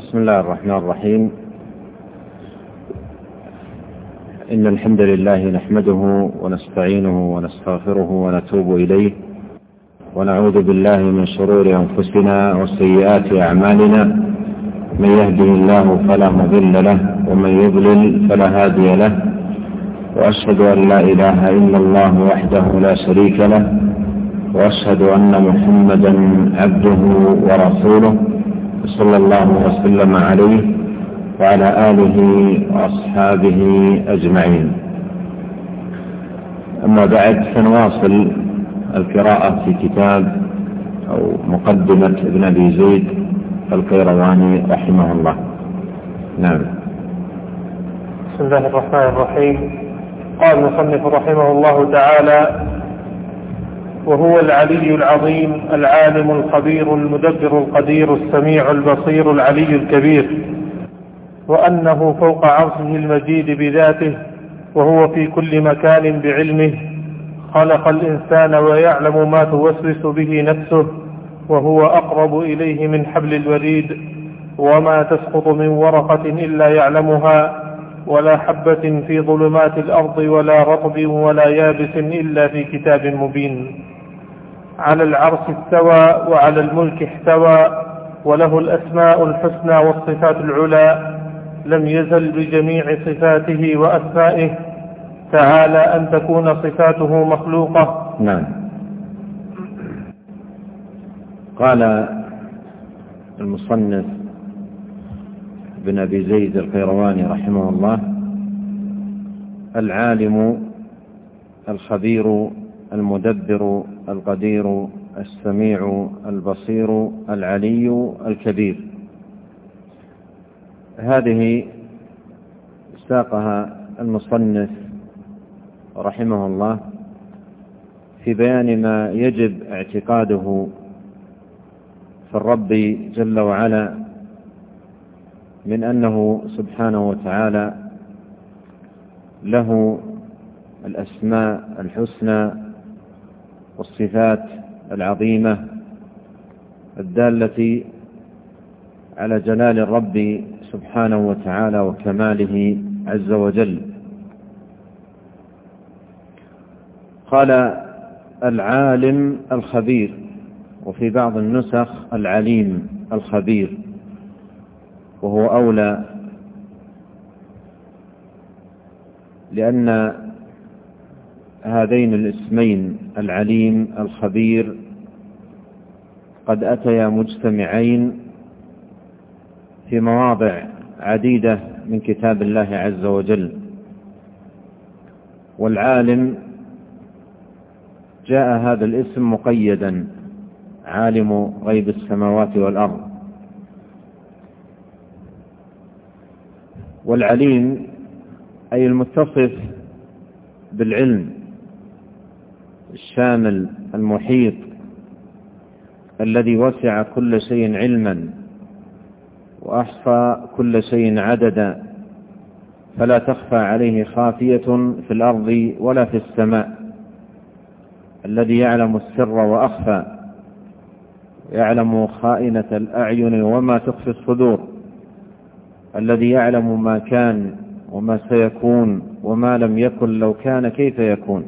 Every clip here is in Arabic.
بسم الله الرحمن الرحيم. إن الحمد لله نحمده ونستعينه ونستغفره ونتوب إليه، ونعوذ بالله من شرور أنفسنا وسيئات أعمالنا. من يهده الله فلا مضل له، ومن يضلل فلا هادي له، وأشهد أن لا إله إلا الله وحده لا شريك له، وأشهد أن محمدا عبده ورسوله صلى الله وسلم عليه وعلى آله وأصحابه أجمعين. أما بعد، فنواصل القراءة في كتاب أو مقدمة ابن أبي زيد القيرواني رحمه الله. نعم. بسم الله الرحمن الرحيم. قال المصنف رحمه الله تعالى: وهو العلي العظيم العالم الخبير المدبر القدير السميع البصير العلي الكبير، وأنه فوق عرشه المجيد بذاته، وهو في كل مكان بعلمه. خلق الإنسان ويعلم ما توسوس به نفسه، وهو أقرب إليه من حبل الوريد. وما تسقط من ورقة إلا يعلمها، ولا حبة في ظلمات الأرض ولا رطب ولا يابس إلا في كتاب مبين. على العرش استوى وعلى الملك احتوى، وله الأسماء الحسنى والصفات العلى. لم يزل بجميع صفاته وأسمائه، تعالى أن تكون صفاته مخلوقة. نعم. قال المصنف ابن أبي زيد القيرواني رحمه الله: العالم الخبير المدبر القدير السميع البصير العلي الكبير. هذه ساقها المصنف رحمه الله في بيان ما يجب اعتقاده في الرب جل وعلا من أنه سبحانه وتعالى له الأسماء الحسنى والصفات العظيمة الدالة على جلال الرب سبحانه وتعالى وكماله عز وجل. قال: العالم الخبير، وفي بعض النسخ العليم الخبير، وهو أولى، لأن هذين الاسمين العليم الخبير قد أتيا مجتمعين في مواضع عديدة من كتاب الله عز وجل. والعالم جاء هذا الاسم مقيدا: عالم غيب السماوات والأرض. والعليم أي المتصف بالعلم الشامل المحيط الذي وسع كل شيء علما وأحصى كل شيء عددا، فلا تخفى عليه خافية في الأرض ولا في السماء، الذي يعلم السر وأخفى، يعلم خائنة الأعين وما تخفي الصدور، الذي يعلم ما كان وما سيكون وما لم يكن لو كان كيف يكون.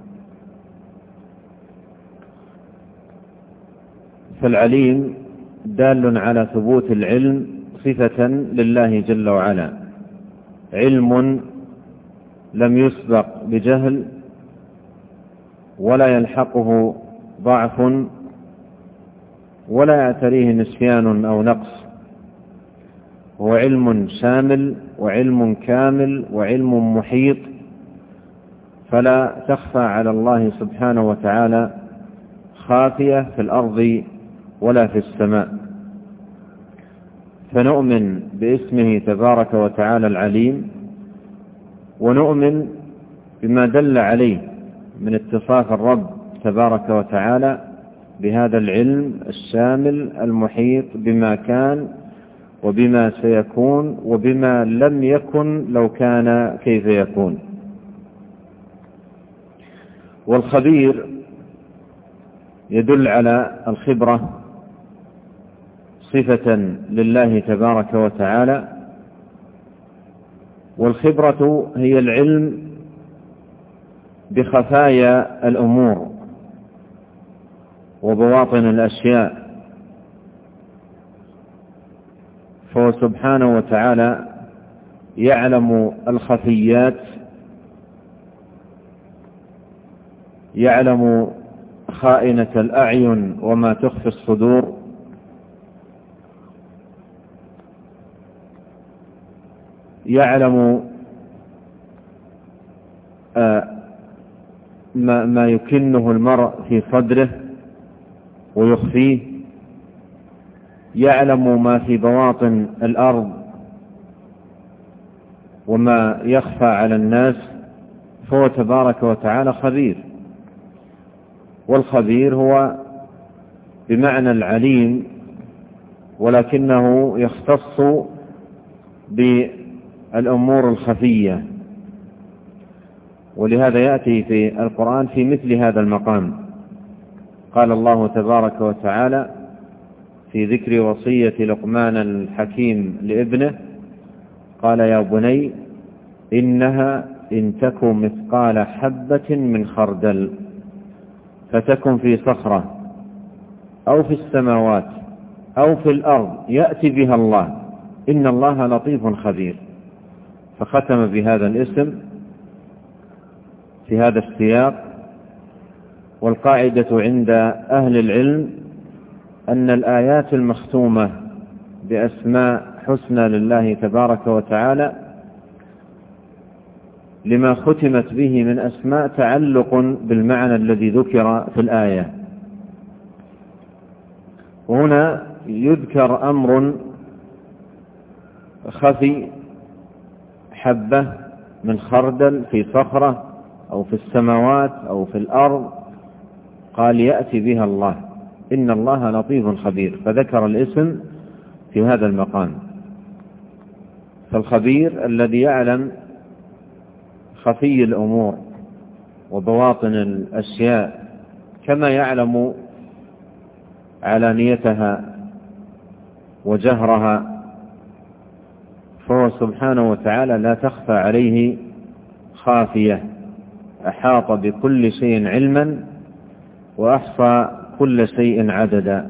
فالعليم دال على ثبوت العلم صفة لله جل وعلا، علم لم يسبق بجهل ولا يلحقه ضعف ولا يعتريه نسيان أو نقص. هو علم شامل وعلم كامل وعلم محيط، فلا تخفى على الله سبحانه وتعالى خافية في الأرض ولا في السماء. فنؤمن باسمه تبارك وتعالى العليم، ونؤمن بما دل عليه من اتصاف الرب تبارك وتعالى بهذا العلم الشامل المحيط بما كان وبما سيكون وبما لم يكن لو كان كيف يكون. والخبير يدل على الخبرة صفة لله تبارك وتعالى، والخبرة هي العلم بخفايا الأمور وبواطن الأشياء. فهو سبحانه وتعالى يعلم الخفيات، يعلم خائنة الأعين وما تخفي الصدور، يعلم ما يكنه المرء في صدره ويخفيه، يعلم ما في بواطن الأرض وما يخفى على الناس، فهو تبارك وتعالى خبير. والخبير هو بمعنى العليم، ولكنه يختص بالأمور الخفية، ولهذا يأتي في القرآن في مثل هذا المقام. قال الله تبارك وتعالى في ذكر وصية لقمان الحكيم لابنه: قال يا بني إنها إن تك مثقال حبة من خردل فتكن في صخرة أو في السماوات أو في الأرض يأتي بها الله إن الله لطيف خبير. فختم بهذا الاسم في هذا السياق. والقاعدة عند أهل العلم أن الآيات المختومة بأسماء حسنى لله تبارك وتعالى لما ختمت به من أسماء تعلق بالمعنى الذي ذكر في الآية. وهنا يذكر أمر خفي، حبة من خردل في صخرة أو في السماوات أو في الأرض، قال يأتي بها الله إن الله لطيف خبير، فذكر الاسم في هذا المقام. فالخبير الذي يعلم خفي الأمور وبواطن الأشياء كما يعلم علانيتها وجهرها، فهو سبحانه وتعالى لا تخفى عليه خافية، أحاط بكل شيء علما وأحصى كل شيء عددا.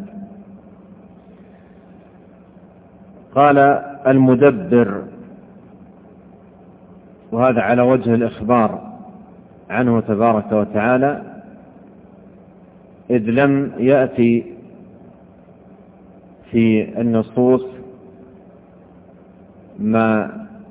قال المدبر، وهذا على وجه الإخبار عنه تبارك وتعالى، إذ لم يأتي في النصوص ما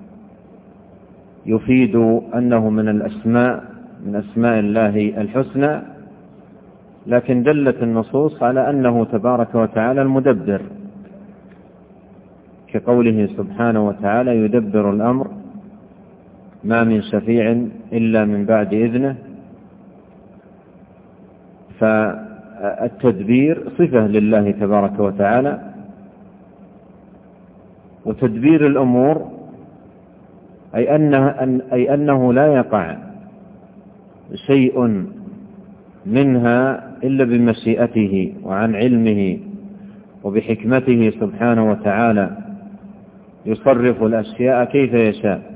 يفيد أنه من الأسماء من أسماء الله الحسنى، لكن دلت النصوص على أنه تبارك وتعالى المدبر، كقوله سبحانه وتعالى يدبر الأمر ما من شفيع إلا من بعد إذنه. فالتدبير صفة لله تبارك وتعالى، وتدبير الأمور أي أنه لا يقع شيء منها إلا بمشيئته وعن علمه وبحكمته سبحانه وتعالى، يصرف الأشياء كيف يشاء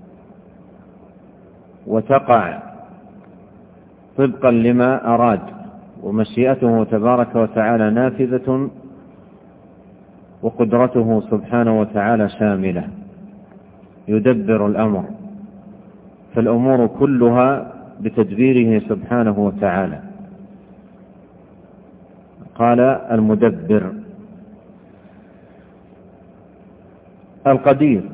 وتقع طبقا لما أراد، ومشيئته تبارك وتعالى نافذة، وقدرته سبحانه وتعالى شاملة. يدبر الأمر، فالأمور كلها بتدبيره سبحانه وتعالى. قال المدبر. القدير،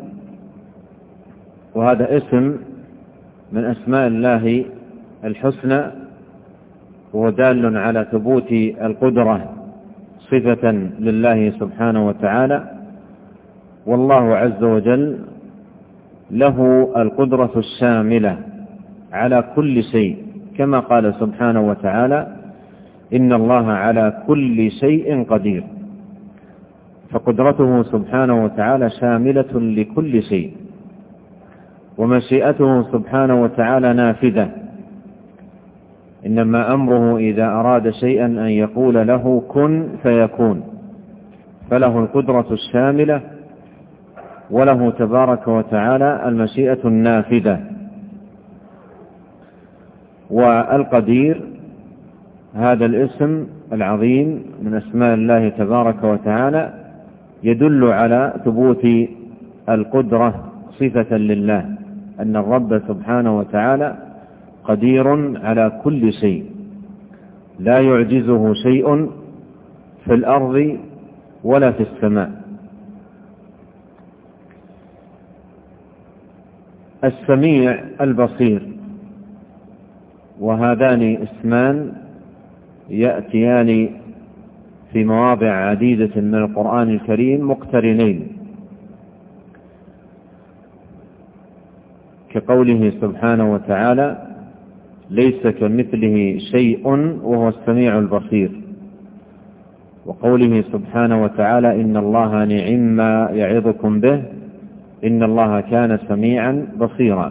وهذا اسم من أسماء الله الحسنى، وهو دال على ثبوت القدرة صفة لله سبحانه وتعالى. والله عز وجل له القدرة الشاملة على كل شيء، كما قال سبحانه وتعالى إن الله على كل شيء قدير. فقدرته سبحانه وتعالى شاملة لكل شيء، ومشيئته سبحانه وتعالى نافذة. إنما أمره إذا أراد شيئا أن يقول له كن فيكون، فله القدرة الشاملة، وله تبارك وتعالى المشيئة النافذة. والقدير هذا الاسم العظيم من أسماء الله تبارك وتعالى يدل على ثبوت القدرة صفة لله، أن الرب سبحانه وتعالى قدير على كل شيء، لا يعجزه شيء في الأرض ولا في السماء. السميع البصير، وهذان اسمان يأتيان في مواضع عديدة من القرآن الكريم مقترنين، كقوله سبحانه وتعالى: ليس كمثله شيء وهو السميع البصير، وقوله سبحانه وتعالى: إن الله نعم يعظكم به إن الله كان سميعا بصيرا.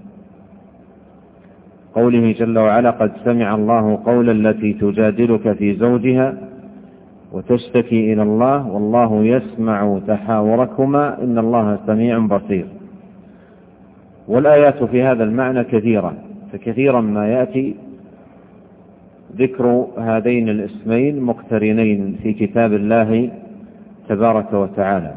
قوله جل وعلا: قد سمع الله قول التي تجادلك في زوجها وتشتكي إلى الله والله يسمع تحاوركما إن الله سميع بصير. والآيات في هذا المعنى كثيرة، فكثيرا ما يأتي ذكر هذين الاسمين مقترنين في كتاب الله تبارك وتعالى.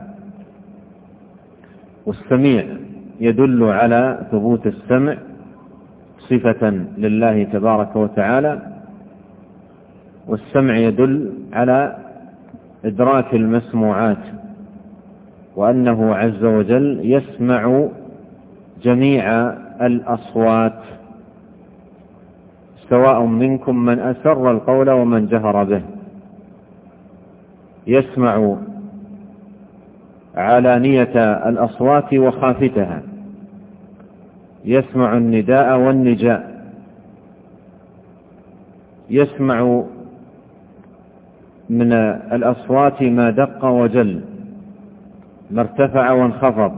والسميع يدل على ثبوت السمع صفة لله تبارك وتعالى، والسمع يدل على إدراك المسموعات، وأنه عز وجل يسمع جميع الأصوات، سواء منكم من أسر القول ومن جهر به، يسمع علانية الأصوات وخافتها، يسمع النداء والنجاء، يسمع من الأصوات ما دق وجل، ما ارتفع وانخفض،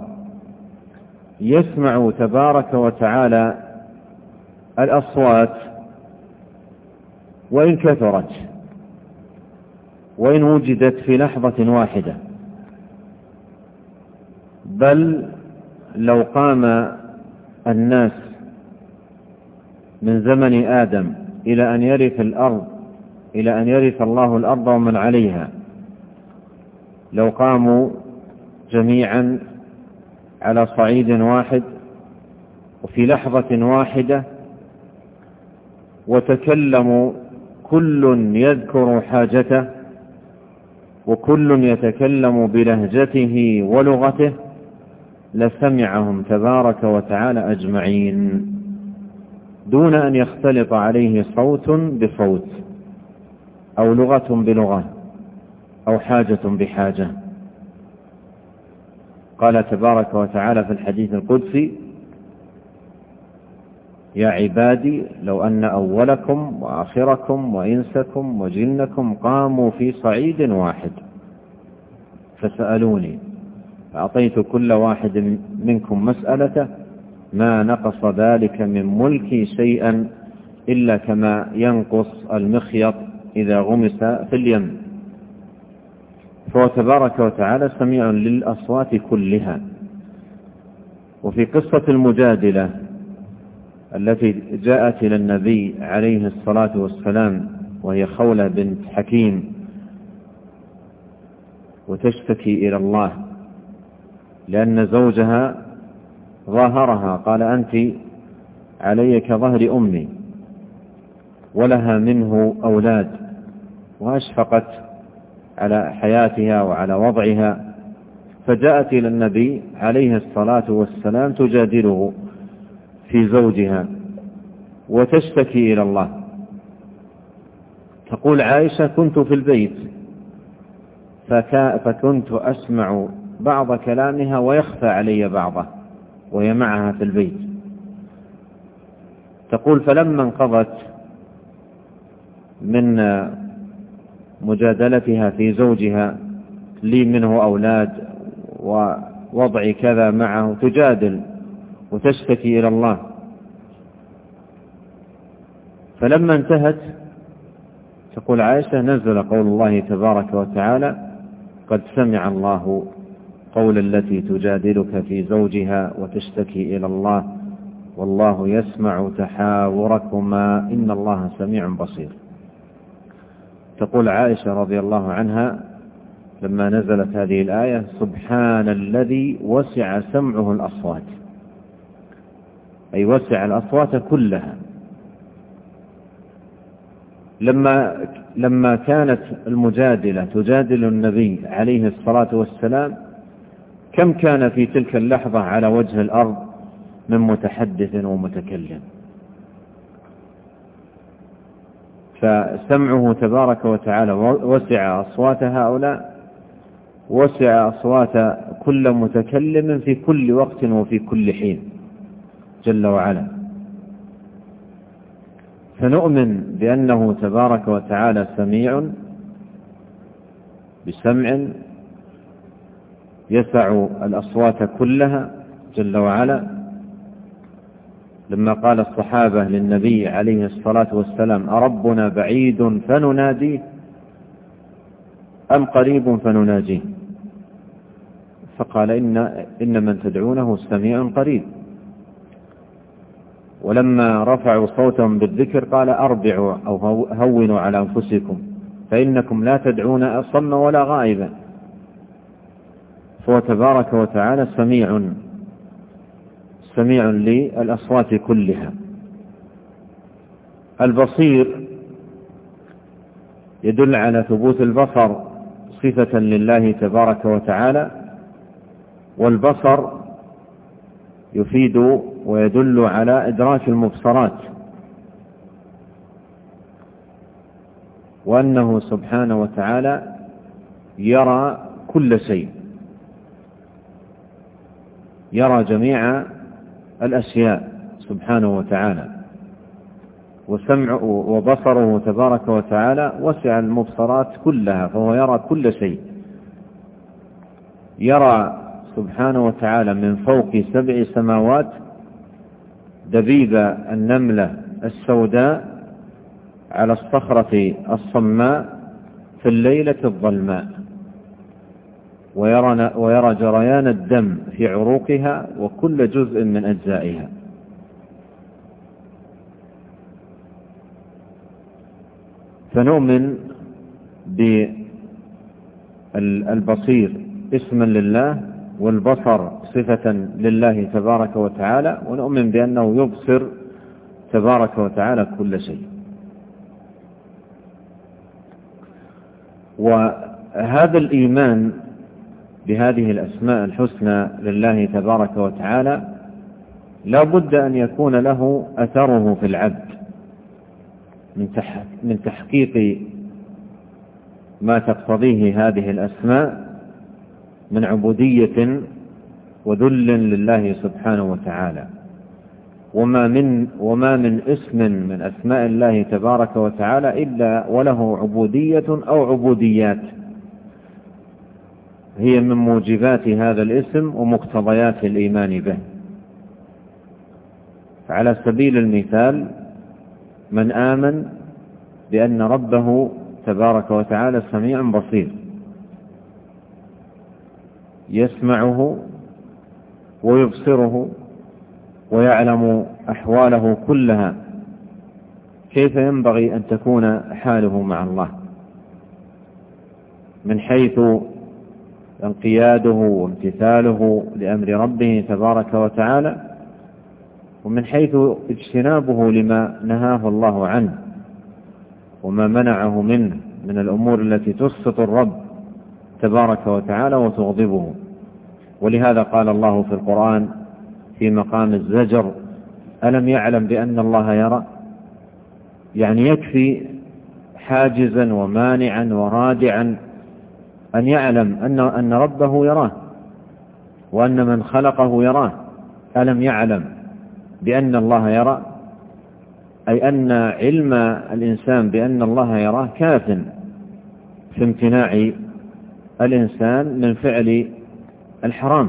يسمع تبارك وتعالى الأصوات وإن كثرت، وإن وجدت في لحظة واحدة، بل لو قام الناس من زمن آدم إلى أن يرث الأرض، إلى أن يرث الله الأرض ومن عليها، لو قاموا جميعا على صعيد واحد وفي لحظة واحدة وتكلموا كل يذكر حاجته وكل يتكلم بلهجته ولغته، لسمعهم تبارك وتعالى أجمعين دون أن يختلط عليه صوت بصوت أو لغة بلغة أو حاجة بحاجة. قال تبارك وتعالى في الحديث القدسي: يا عبادي لو أن أولكم وآخركم وإنسكم وجنكم قاموا في صعيد واحد فسألوني فأعطيت كل واحد منكم مسألته ما نقص ذلك من ملكي شيئا إلا كما ينقص المخيط إذا غمس في اليم. فهو تبارك وتعالى سميع للأصوات كلها. وفي قصة المجادلة التي جاءت إلى النبي عليه الصلاة والسلام، وهي خولة بنت حكيم، وتشتكي إلى الله لأن زوجها ظاهرها، قال: أنت علي كظهر أمي، ولها منه أولاد، وأشفقت على حياتها وعلى وضعها، فجاءت إلى النبي عليه الصلاة والسلام تجادله في زوجها وتشتكي إلى الله. تقول عائشة: كنت في البيت فكنت أسمع بعض كلامها ويخفى علي بعضه وهي معها في البيت. تقول: فلما انقضت من مجادلتها في زوجها لي منه أولاد ووضعي كذا معه، تجادل وتشتكي إلى الله. فلما انتهت تقول عائشة: نزل قول الله تبارك وتعالى: قد سمع الله قول التي تجادلك في زوجها وتشتكي إلى الله والله يسمع تحاوركما إن الله سميع بصير. تقول عائشة رضي الله عنها لما نزلت هذه الآية: سبحان الذي وسع سمعه الأصوات، أي وسع الأصوات كلها. لما كانت المجادلة تجادل النبي عليه الصلاة والسلام، كم كان في تلك اللحظة على وجه الأرض من متحدث ومتكلم؟ فسمعه تبارك وتعالى وسع أصوات هؤلاء، وسع أصوات كل متكلم في كل وقت وفي كل حين جل وعلا. فنؤمن بأنه تبارك وتعالى سميع بسمع يسع الأصوات كلها جل وعلا. لما قال الصحابة للنبي عليه الصلاة والسلام: أربنا بعيد فنناديه أم قريب فنناجيه؟ فقال إن من تدعونه سميع قريب. ولما رفعوا صوتهم بالذكر قال: أربعوا أو هونوا على أنفسكم فإنكم لا تدعون أصم ولا غائبا. فهو تبارك وتعالى سميع للأصوات كلها. البصير يدل على ثبوت البصر صفة لله تبارك وتعالى، والبصر يفيد ويدل على إدراك المبصرات، وأنه سبحانه وتعالى يرى كل شيء، يرى جميع الأشياء سبحانه وتعالى. وسمعه وبصره تبارك وتعالى وسع المبصرات كلها، فهو يرى كل شيء. يرى سبحانه وتعالى من فوق 7 سماوات دبيب النملة السوداء على الصخرة الصماء في الليلة الظلماء، ويرى جريان الدم في عروقها وكل جزء من أجزائها. فنؤمن بالبصير اسما لله، والبصر صفة لله تبارك وتعالى، ونؤمن بأنه يبصر تبارك وتعالى كل شيء. وهذا الإيمان بهذه الأسماء الحسنى لله تبارك وتعالى لا بد أن يكون له أثره في العبد من تحقيق ما تقتضيه هذه الأسماء من عبودية وذل لله سبحانه وتعالى. وما من اسم من أسماء الله تبارك وتعالى إلا وله عبودية أو عبوديات هي من موجبات هذا الاسم ومقتضيات الإيمان به. على سبيل المثال: من آمن بأن ربه تبارك وتعالى سميع بصير، يسمعه ويبصره ويعلم أحواله كلها، كيف ينبغي أن تكون حاله مع الله من حيث انقياده وامتثاله لأمر ربه تبارك وتعالى، ومن حيث اجتنابه لما نهاه الله عنه وما منعه منه من الأمور التي تسخط الرب تبارك وتعالى وتغضبه. ولهذا قال الله في القرآن في مقام الزجر: ألم يعلم بأن الله يرى؟ يعني يكفي حاجزا ومانعا ورادعا أن يعلم أن ربه يراه وأن من خلقه يراه. ألم يعلم بأن الله يرى، أي أن علم الإنسان بأن الله يراه كاف في امتناع الإنسان من فعل الحرام.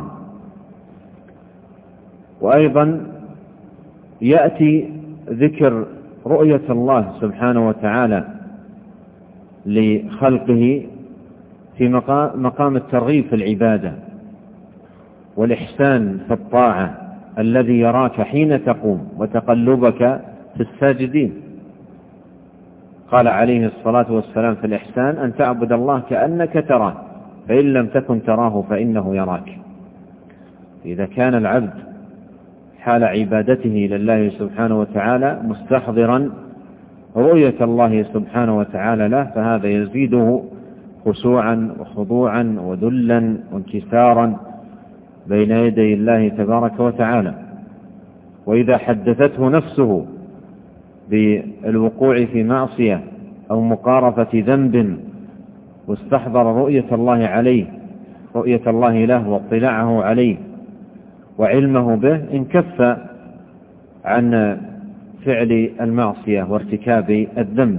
وأيضا يأتي ذكر رؤية الله سبحانه وتعالى لخلقه في مقام الترغيب في العبادة والإحسان في الطاعة الذي يراك حين تقوم وتقلبك في الساجدين. قال عليه الصلاة والسلام في الإحسان أن تعبد الله كأنك تراه فإن لم تكن تراه فإنه يراك. إذا كان العبد حال عبادته لله سبحانه وتعالى مستحضرا رؤية الله سبحانه وتعالى له فهذا يزيده خشوعا وخضوعا وذلا وانكسارا بين يدي الله تبارك وتعالى. وإذا حدثته نفسه بالوقوع في معصية أو مقارفة ذنب واستحضر رؤية الله عليه، رؤية الله له واطلاعه عليه وعلمه به، انكف عن فعل المعصية وارتكاب الذنب.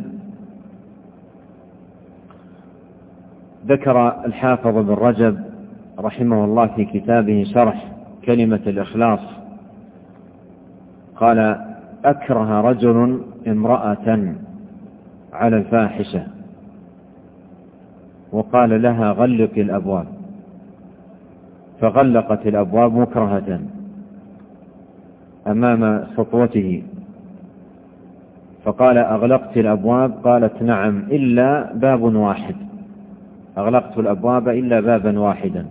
ذكر الحافظ بن رجب رحمه الله في كتابه شرح كلمة الإخلاص قال: أكره رجل امرأة على الفاحشة وقال لها غلق الأبواب، فغلقت الأبواب مكرهة أمام سطوته، فقال: أغلقت الأبواب؟ قالت: نعم، إلا باب واحد، أغلقت الأبواب إلا بابا واحدا،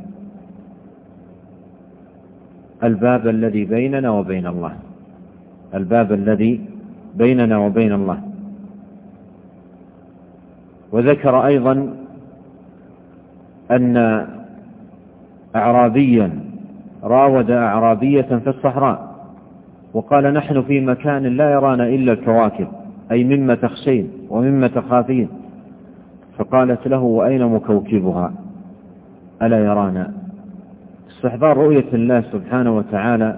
الباب الذي بيننا وبين الله، الباب الذي بيننا وبين الله. وذكر أيضا أن أعرابيا راود أعرابية في الصحراء وقال: نحن في مكان لا يرانا إلا الكواكب، أي مما تخشين ومما تخافين. فقالت له: وأين مكوكبها ألا يرانا؟ استحضار رؤية الله سبحانه وتعالى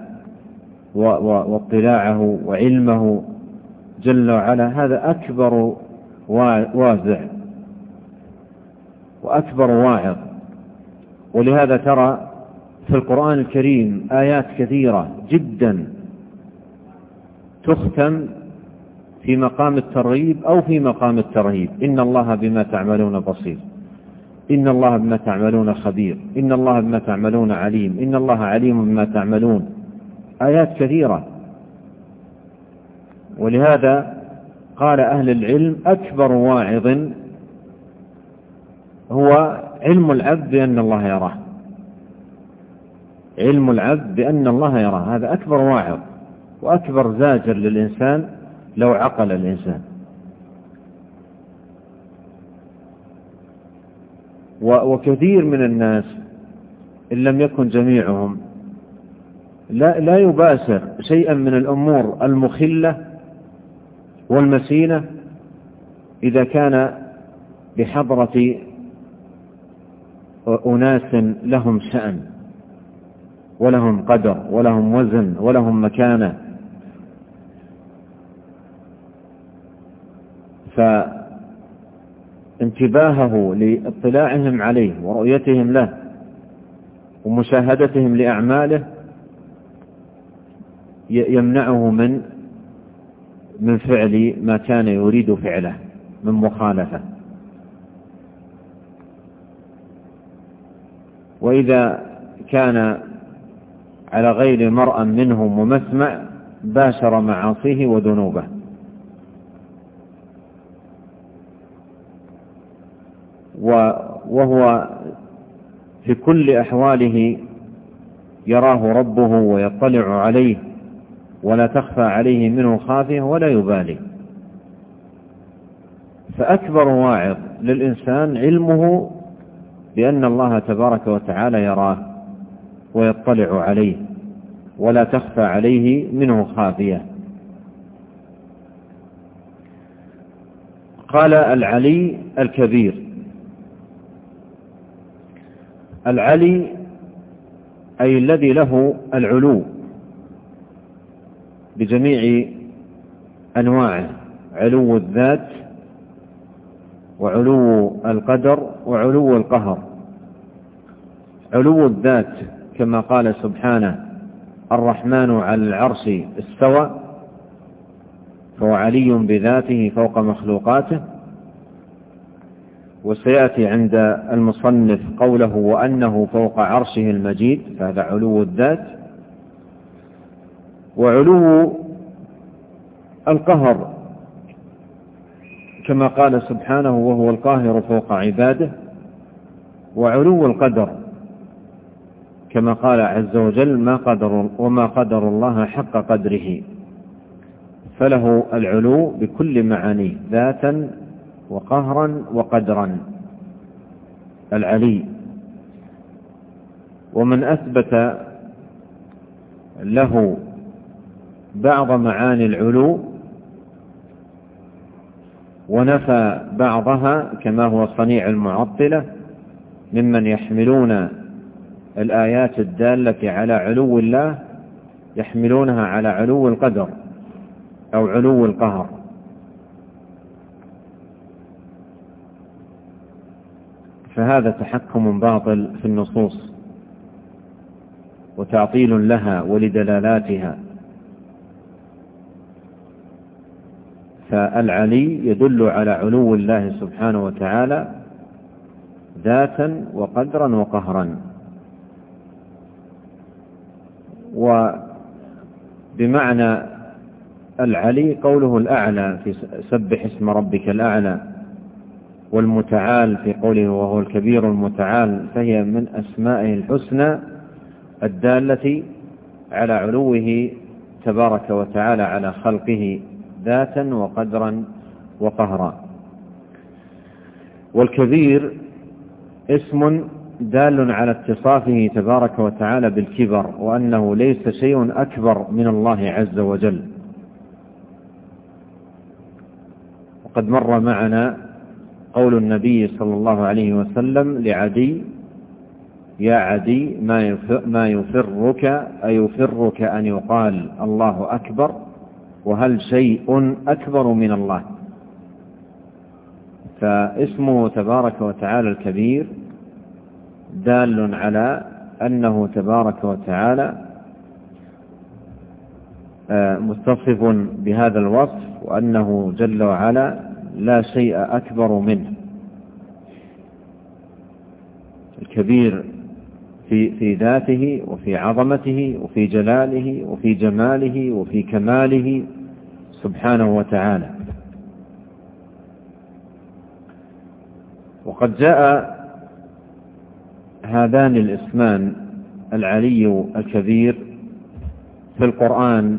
واطلاعه وعلمه جل وعلا هذا أكبر وازع وأكبر واعظ. ولهذا ترى في القرآن الكريم آيات كثيرة جدا تختم في مقام الترغيب أو في مقام الترهيب: إن الله بما تعملون بصير، إن الله بما تعملون خبير، إن الله بما تعملون عليم، إن الله عليم بما تعملون. آيات كثيرة. ولهذا قال أهل العلم: أكبر واعظ هو علم العبد بأن الله يراه، علم العبد بأن الله يراه، هذا أكبر واعظ وأكبر زاجر للإنسان لو عقل الإنسان. وكثير من الناس إن لم يكن جميعهم لا يباشر شيئا من الأمور المخلة والمسينة إذا كان بحضرة أناس لهم شأن ولهم قدر ولهم وزن ولهم مكانة. فانتباهه لاطلاعهم عليه ورؤيتهم له ومشاهدتهم لأعماله يمنعه من فعل ما كان يريد فعله من مخالفة. وإذا كان على غير مرأى منهم ومسمع باشر معاصيه وذنوبه. وهو في كل أحواله يراه ربه ويطلع عليه ولا تخفى عليه منه خافية ولا يبالي. فأكبر واعظ للإنسان علمه بأن الله تبارك وتعالى يراه ويطلع عليه ولا تخفى عليه منه خافية. قال العلي الكبير. العلي أي الذي له العلو بجميع أنواعه: علو الذات وعلو القدر وعلو القهر. علو الذات كما قال سبحانه: الرحمن على العرش استوى، فهو علي بذاته فوق مخلوقاته. وسيأتي عند المصنف قوله وأنه فوق عرشه المجيد، فهذا علو الذات. وعلو القهر كما قال سبحانه وهو القاهر فوق عباده، وعلو القدر كما قال عز وجل وما قدر الله حق قدره، فله العلو بكل معانيه ذاتا وقهرا وقدرا، العلي. ومن أثبت له بعض معاني العلو ونفى بعضها كما هو صنيع المعطلة ممن يحملون الآيات الدالة على علو الله يحملونها على علو القدر أو علو القهر، فهذا تحكم باطل في النصوص وتعطيل لها ولدلالاتها. فالعلي يدل على علو الله سبحانه وتعالى ذاتا وقدرا وقهرا. وبمعنى العلي قوله الأعلى في سبح اسم ربك الأعلى، والمتعال في قوله وهو الكبير المتعال، فهي من أسمائه الحسنى الدالة على علوه تبارك وتعالى على خلقه ذاتا وقدرا وقهرا. والكبير اسم دال على اتصافه تبارك وتعالى بالكبر، وأنه ليس شيء أكبر من الله عز وجل. وقد مر معنا قول النبي صلى الله عليه وسلم لعدي: يا عدي ما يفرك أيفرك أن يقال الله أكبر، وهل شيء أكبر من الله؟ فاسمه تبارك وتعالى الكبير دال على أنه تبارك وتعالى متصف بهذا الوصف، وأنه جل وعلا لا شيء أكبر منه. الكبير في ذاته وفي عظمته وفي جلاله وفي جماله وفي كماله سبحانه وتعالى. وقد جاء هذان الاسمان العلي الكبير في القرآن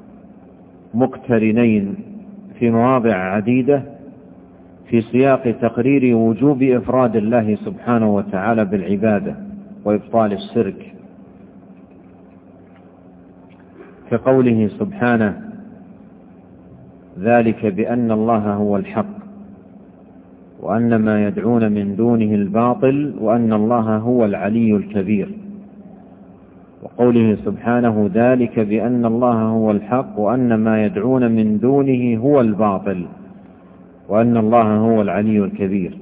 مقترنين في مواضع عديدة في سياق تقرير وجوب إفراد الله سبحانه وتعالى بالعبادة وإبطال الشرك، كقوله سبحانه: ذلك بأن الله هو الحق وأن ما يدعون من دونه الباطل وأن الله هو العلي الكبير. وقوله سبحانه: ذلك بأن الله هو الحق وأن ما يدعون من دونه هو الباطل وأن الله هو العلي الكبير.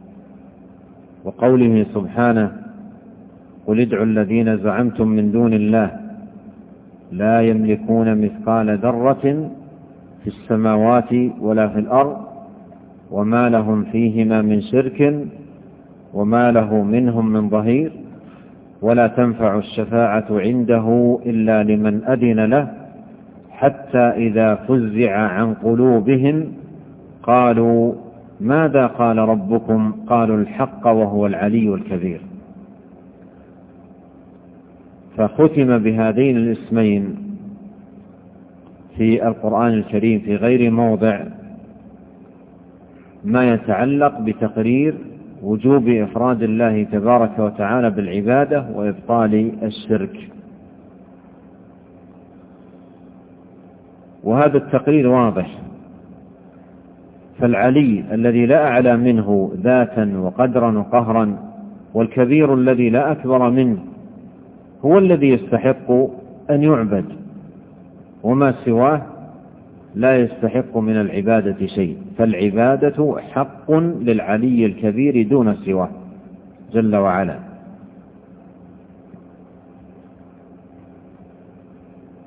وقوله سبحانه: قل ادعوا الذين زعمتم من دون الله لا يملكون مثقال ذرة في السماوات ولا في الأرض وما لهم فيهما من شرك وما له منهم من ظهير ولا تنفع الشفاعة عنده إلا لمن أذن له حتى إذا فزع عن قلوبهم قالوا ماذا قال ربكم قالوا الحق وهو العلي الكبير. فختم بهذين الاسمين في القرآن الكريم في غير موضع ما يتعلق بتقرير وجوب إفراد الله تبارك وتعالى بالعبادة وإبطال الشرك. وهذا التقرير واضح. فالعلي الذي لا أعلى منه ذاتا وقدرا وقهرا، والكبير الذي لا أكبر منه، هو الذي يستحق أن يعبد، وما سواه لا يستحق من العبادة شيء. فالعبادة حق للعلي الكبير دون سواه جل وعلا.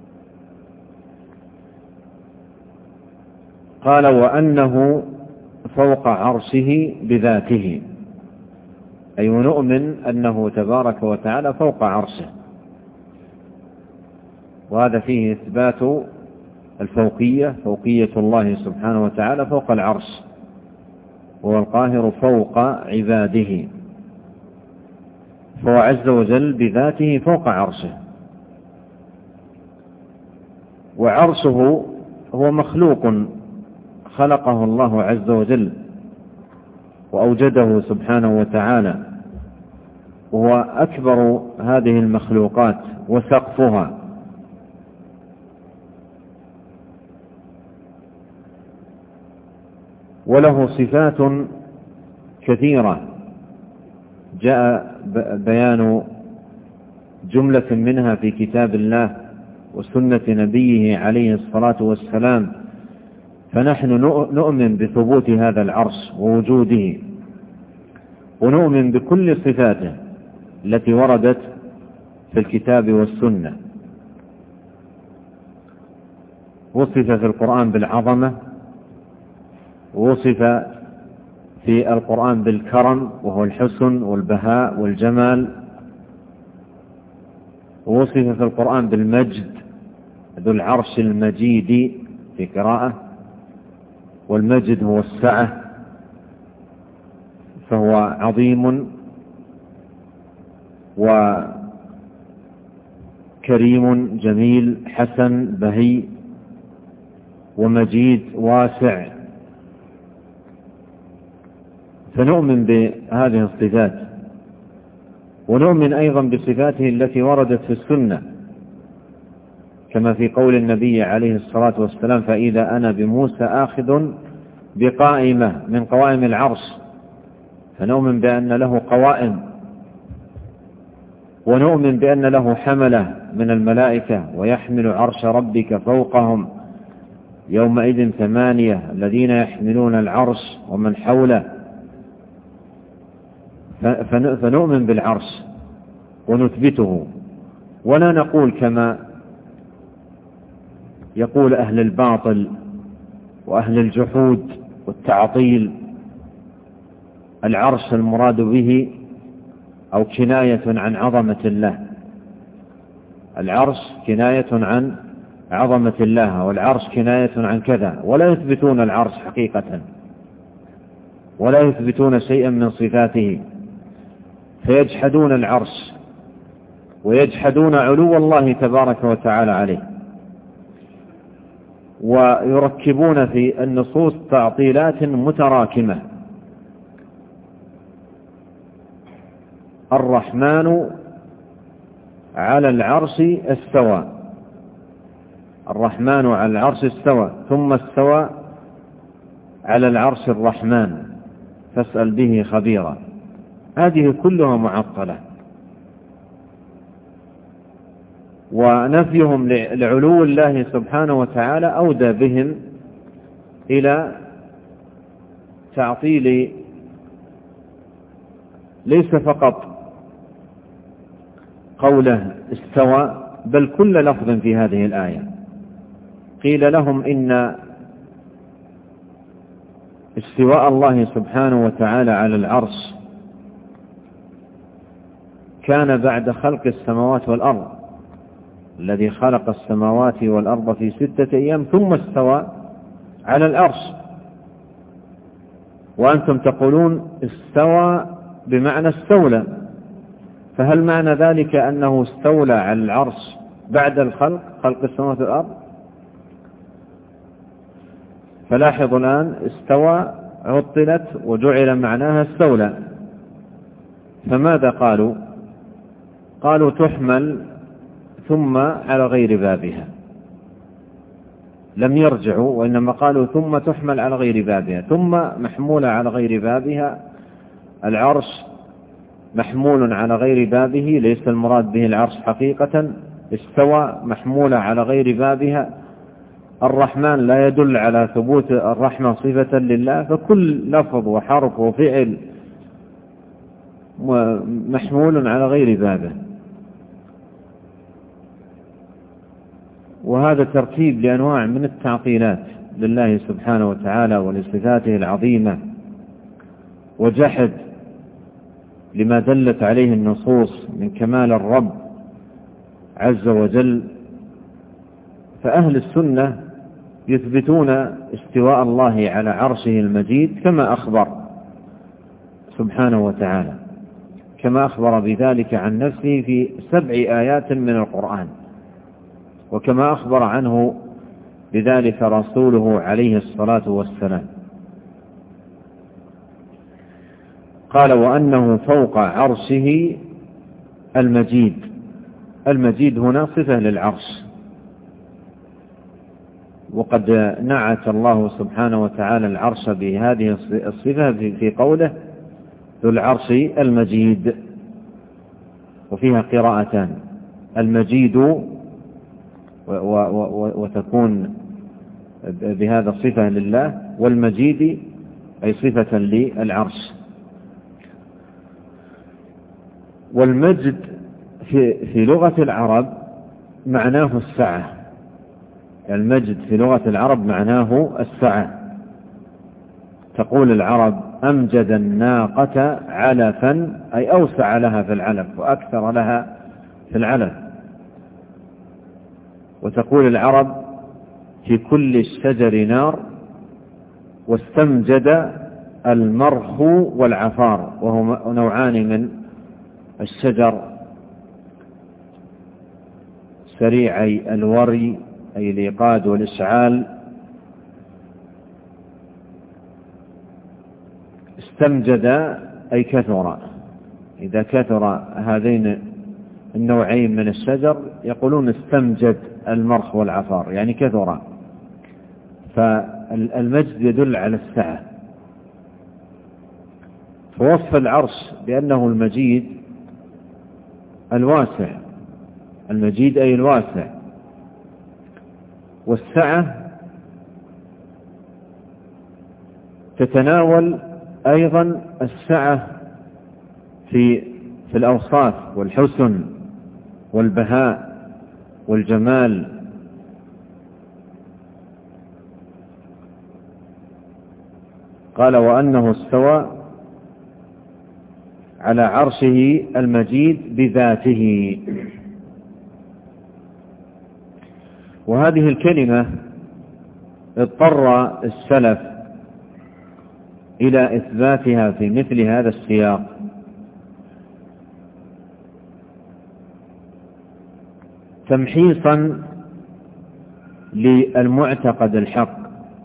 قال: وأنه فوق عرشه بذاته، أي ونؤمن أنه تبارك وتعالى فوق عرشه، وهذا فيه إثبات الفوقية، فوقية الله سبحانه وتعالى فوق العرش، هو القاهر فوق عباده، فهو عز وجل بذاته فوق عرشه. وعرشه هو مخلوق خلقه الله عز وجل وأوجده سبحانه وتعالى، وهو أكبر هذه المخلوقات وسقفها، وله صفات كثيرة جاء بيان جملة منها في كتاب الله وسنة نبيه عليه الصلاة والسلام، فنحن نؤمن بثبوت هذا العرش ووجوده، ونؤمن بكل صفاته التي وردت في الكتاب والسنة. وصف في القرآن بالعظمة، ووصف في القرآن بالكرم وهو الحسن والبهاء والجمال، ووصف في القرآن بالمجد ذو العرش المجيد في قراءة، والمجد هو السعة، فهو عظيم وكريم جميل حسن بهي ومجيد واسع. فنؤمن بهذه الصفات، ونؤمن أيضا بصفاته التي وردت في السنة، كما في قول النبي عليه الصلاة والسلام: فإذا أنا بموسى آخذ بقائمة من قوائم العرش، فنؤمن بأن له قوائم، ونؤمن بأن له حملة من الملائكة، ويحمل عرش ربك فوقهم يومئذ 8 الذين يحملون العرش ومن حوله. فنؤمن بالعرش ونثبته، ولا نقول كما يقول أهل الباطل وأهل الجحود والتعطيل: العرش المراد به أو كناية عن عظمة الله، العرش كناية عن عظمة الله، والعرش كناية عن كذا، ولا يثبتون العرش حقيقة، ولا يثبتون شيئا من صفاته، فيجحدون العرش ويجحدون علو الله تبارك وتعالى عليه، ويركبون في النصوص تعطيلات متراكمة. الرحمن على العرش استوى، الرحمن على العرش استوى، ثم استوى على العرش الرحمن فاسأل به خبيرا. هذه كلها معطلة، ونفيهم لعلو الله سبحانه وتعالى أودى بهم إلى تعطيل ليس فقط قوله استوى، بل كل لفظ في هذه الآية. قيل لهم إن استواء الله سبحانه وتعالى على العرش كان بعد خلق السماوات والأرض، الذي خلق السماوات والأرض في 6 أيام ثم استوى على العرش، وأنتم تقولون استوى بمعنى استولى، فهل معنى ذلك أنه استولى على العرش بعد الخلق، خلق السماوات والأرض؟ فلاحظوا الآن: استوى عطلت وجعل معناها استولى، فماذا قالوا؟ قالوا تحمل ثم على غير بابها، لم يرجعوا، وإنما قالوا ثم تحمل على غير بابها، ثم محمولة على غير بابها. العرش محمول على غير بابه، ليس المراد به العرش حقيقة. استوى محمولة على غير بابها. الرحمن لا يدل على ثبوت الرحمة صفة لله، فكل لفظ وحرف وفعل محمول على غير بابه، وهذا ترتيب لأنواع من التعطيلات لله سبحانه وتعالى ولصفاته العظيمة وجحد لما دلت عليه النصوص من كمال الرب عز وجل، فأهل السنة يثبتون استواء الله على عرشه المجيد كما أخبر سبحانه وتعالى، كما أخبر بذلك عن نفسه في 7 آيات من القرآن، وكما أخبر عنه بذلك رسوله عليه الصلاة والسلام. قال وأنه فوق عرشه المجيد. المجيد هنا صفة للعرش، وقد نعت الله سبحانه وتعالى العرش بهذه الصفة في قوله ذو العرش المجيد، وفيها قراءتان، المجيد وتكون بهذا صفة لله، والمجيد أي صفة للعرش. والمجد في لغة العرب معناه السعة. المجد في لغة العرب معناه السعة. تقول العرب أمجد الناقة علفا، أي أوسع لها في العلف وأكثر لها في العلف. وتقول العرب في كل الشجر نار، واستمجد المرخ والعفار، وهما نوعان من الشجر سريعي الوري أي الإيقاد والإشعال. استمجد أي كثر. إذا كثر هذين النوعين من الشجر يقولون استمجد المرخ والعفار، يعني كثر. فالمجد يدل على السعة. فوصف العرش بأنه المجيد الواسع، المجيد أي الواسع. والسعة تتناول أيضا السعة في الأوصاف والحسن والبهاء والجمال. قال وأنه استوى على عرشه المجيد بذاته. وهذه الكلمة اضطر السلف إلى إثباتها في مثل هذا السياق، تمحيصا للمعتقد الحق،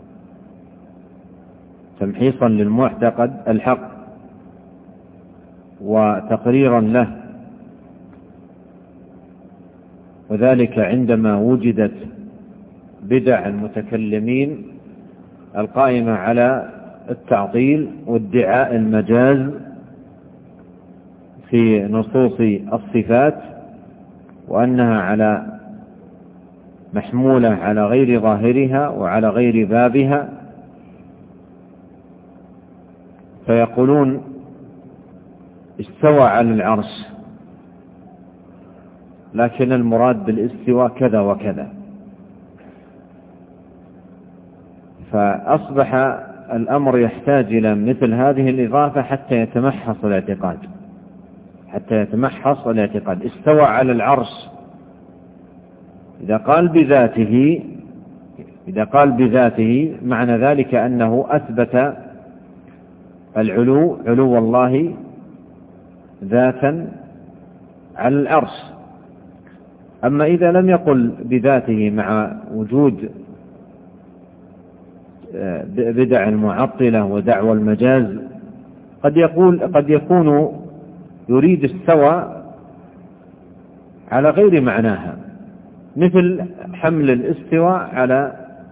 تمحيصا للمعتقد الحق وتقريرا له. وذلك عندما وجدت بدع المتكلمين القائمة على التعطيل وادعاء المجاز في نصوص الصفات، وأنها على محمولة على غير ظاهرها وعلى غير بابها، فيقولون استوى على العرش لكن المراد بالاستواء كذا وكذا. فأصبح الأمر يحتاج إلى مثل هذه الإضافة حتى يتمحص الاعتقاد، حتى يتمحص الاعتقاد. استوى على العرش إذا قال بذاته معنى ذلك أنه أثبت العلو، علو الله ذاتا على العرش. أما إذا لم يقل بذاته مع وجود بدع المعطلة ودعوى المجاز، قد يكون يريد استوى على غير معناها، مثل حمل الاستواء على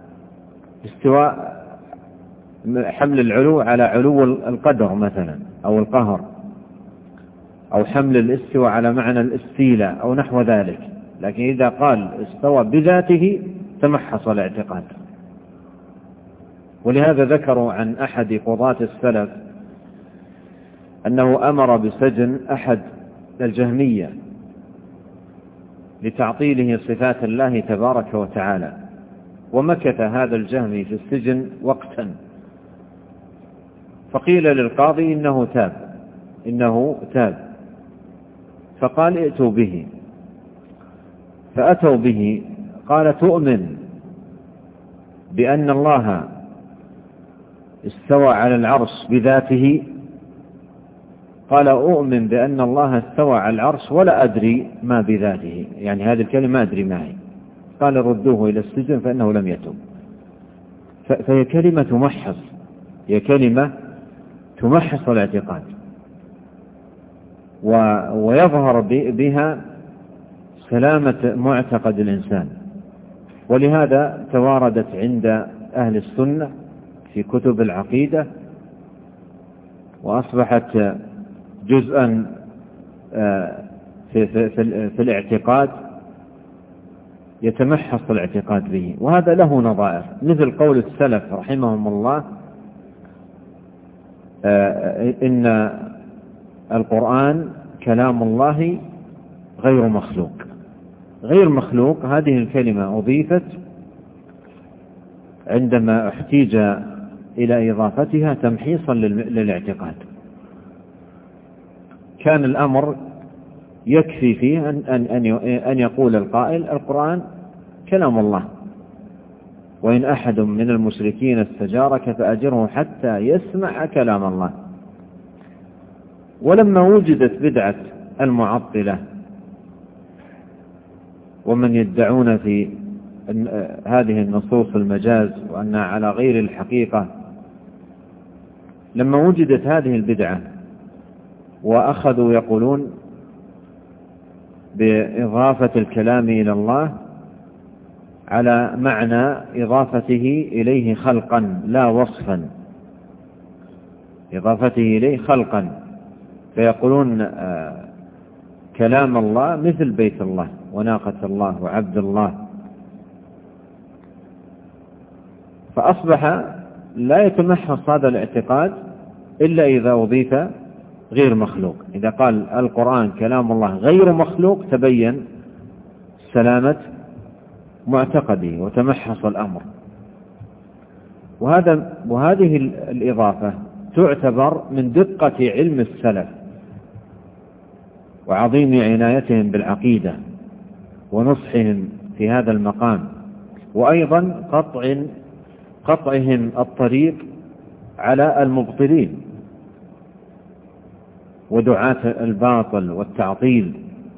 حمل العلو على علو القدر مثلا أو القهر، أو حمل الاستواء على معنى الاستيلاء أو نحو ذلك. لكن إذا قال استوى بذاته تمحص الاعتقاد. ولهذا ذكروا عن أحد قضاة السلف أنه أمر بسجن أحد الجهمية لتعطيله صفات الله تبارك وتعالى، ومكث هذا الجهمي في السجن وقتا، فقيل للقاضي إنه تاب، فقال ائتوا به، فأتوا به. قال تؤمن بأن الله استوى على العرش بذاته؟ قال أؤمن بأن الله استوى على العرش ولا أدري ما بذاته، يعني هذه الكلمة ما أدري ما هي. قال ردوه إلى السجن فإنه لم يتب. فهي كلمة تمحص، هي كلمة تمحص الاعتقاد، ويظهر بها سلامة معتقد الإنسان. ولهذا تواردت عند أهل السنة في كتب العقيدة، وأصبحت جزءا في الاعتقاد يتمحص الاعتقاد به. وهذا له نظائر، مثل قول السلف رحمهم الله إن القرآن كلام الله غير مخلوق. غير مخلوق هذه الكلمة أضيفت عندما احتيج إلى إضافتها تمحيصا للاعتقاد. كان الأمر يكفي فيه أن يقول القائل القرآن كلام الله، وإن أحد من المشركين استجارك فأجره حتى يسمع كلام الله. ولما وجدت بدعة المعطلة ومن يدعون في هذه النصوص المجاز وأنها على غير الحقيقة، لما وجدت هذه البدعة وأخذوا يقولون بإضافة الكلام إلى الله على معنى إضافته إليه خلقا لا وصفا، إضافته إليه خلقا، فيقولون كلام الله مثل بيت الله وناقة الله وعبد الله. فأصبح لا يتمحص هذا الاعتقاد إلا إذا أضيف غير مخلوق. إذا قال القرآن كلام الله غير مخلوق تبين سلامة معتقده وتمحص الأمر. وهذه الإضافة تعتبر من دقة علم السلف وعظيم عنايتهم بالعقيدة ونصحهم في هذا المقام، وأيضا قطعهم الطريق على المبطلين ودعاة الباطل والتعطيل،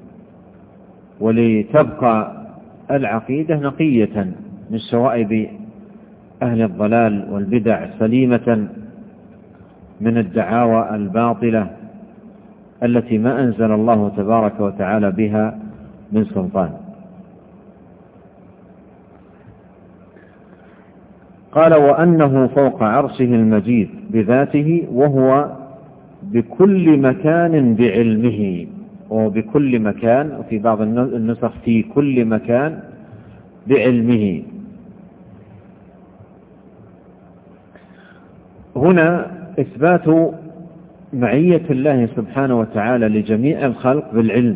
ولتبقى العقيدة نقية من شوائب أهل الضلال والبدع، سليمة من الدعاوى الباطلة التي ما أنزل الله تبارك وتعالى بها من سلطان. قال وأنه فوق عرشه المجيد بذاته وهو بكل مكان بعلمه، وبكل مكان، وفي بعض النسخ في كل مكان بعلمه. هنا إثبات معية الله سبحانه وتعالى لجميع الخلق بالعلم،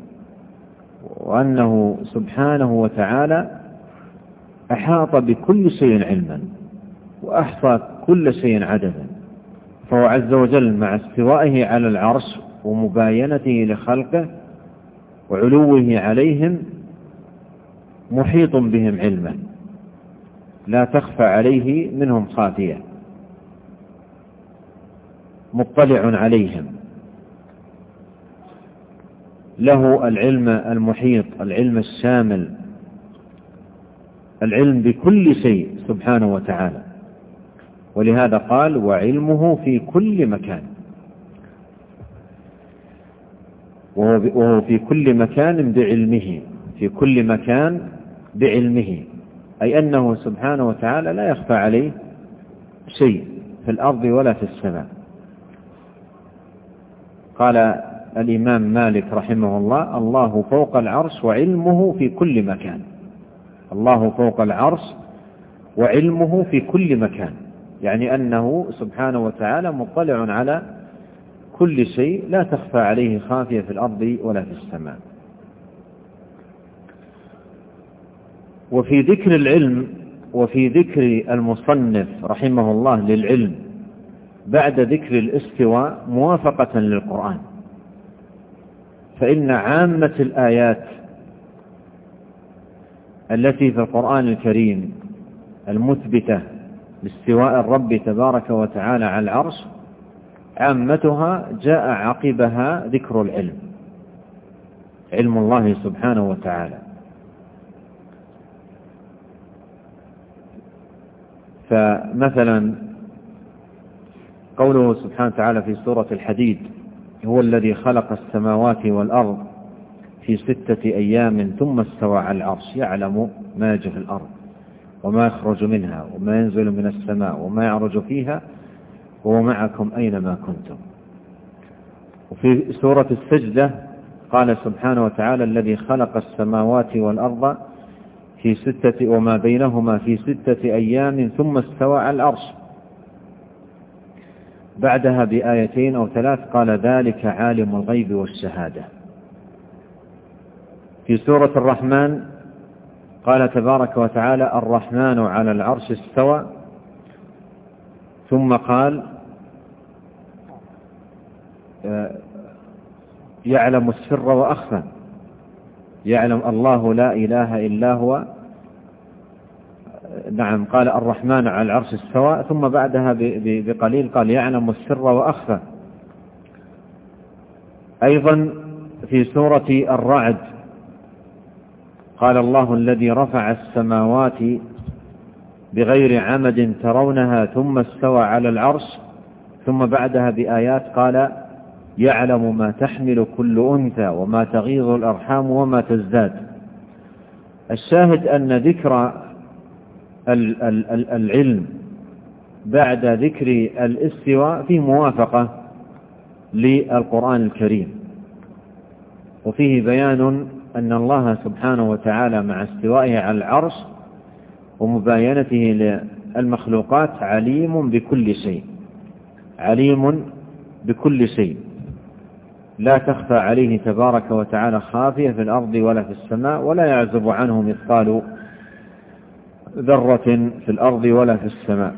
وأنه سبحانه وتعالى أحاط بكل شيء علما وأحصى كل شيء عددا. فهو عز وجل مع استوائه على العرش ومباينته لخلقه وعلوه عليهم محيط بهم علما، لا تخفى عليه منهم خافية، مطلع عليهم، له العلم المحيط، العلم الشامل، العلم بكل شيء سبحانه وتعالى. ولهذا قال وعلمه في كل مكان، وهو في كل مكان بعلمه، في كل مكان بعلمه، أي أنه سبحانه وتعالى لا يخفى عليه شيء في الأرض ولا في السماء. قال الإمام مالك رحمه الله الله فوق العرش وعلمه في كل مكان. الله فوق العرش وعلمه في كل مكان، يعني أنه سبحانه وتعالى مطلع على كل شيء، لا تخفى عليه خافية في الأرض ولا في السماء. وفي ذكر العلم وفي ذكر المصنف رحمه الله للعلم بعد ذكر الاستواء موافقة للقرآن، فإن عامة الآيات التي في القرآن الكريم المثبتة لاستواء الرب تبارك وتعالى على العرش عامتها جاء عقبها ذكر العلم، علم الله سبحانه وتعالى. فمثلا قوله سبحانه وتعالى في سورة الحديد: هو الذي خلق السماوات والأرض في 6 أيام ثم استوى على العرش يعلم ما يجري في الأرض وما يخرج منها وما ينزل من السماء وما يعرج فيها وهو معكم أينما كنتم. وفي سورة السجدة قال سبحانه وتعالى: الذي خلق السماوات والأرض في 6 وما بينهما في 6 أيام ثم استوى على العرش. بعدها بآيتين أو 3 قال: ذلك عالم الغيب والشهادة. في سورة الرحمن قال تبارك وتعالى: الرحمن على العرش استوى، ثم قال: يعلم السر وأخفى، يعلم الله لا إله إلا هو. نعم، قال الرحمن على العرش استوى، ثم بعدها بقليل قال: يعلم السر وأخفى. أيضا في سورة الرعد قال: الله الذي رفع السماوات بغير عمد ترونها ثم استوى على العرش، ثم بعدها بآيات قال: يعلم ما تحمل كل أنثى وما تغيظ الأرحام وما تزداد. الشاهد أن ذكر العلم بعد ذكر الاستواء في موافقة للقرآن الكريم، وفيه بيان أن الله سبحانه وتعالى مع استوائه على العرش ومباينته للمخلوقات عليم بكل شيء، عليم بكل شيء، لا تخفى عليه تبارك وتعالى خافية في الأرض ولا في السماء، ولا يعزب عنه مثقال ذرة في الأرض ولا في السماء.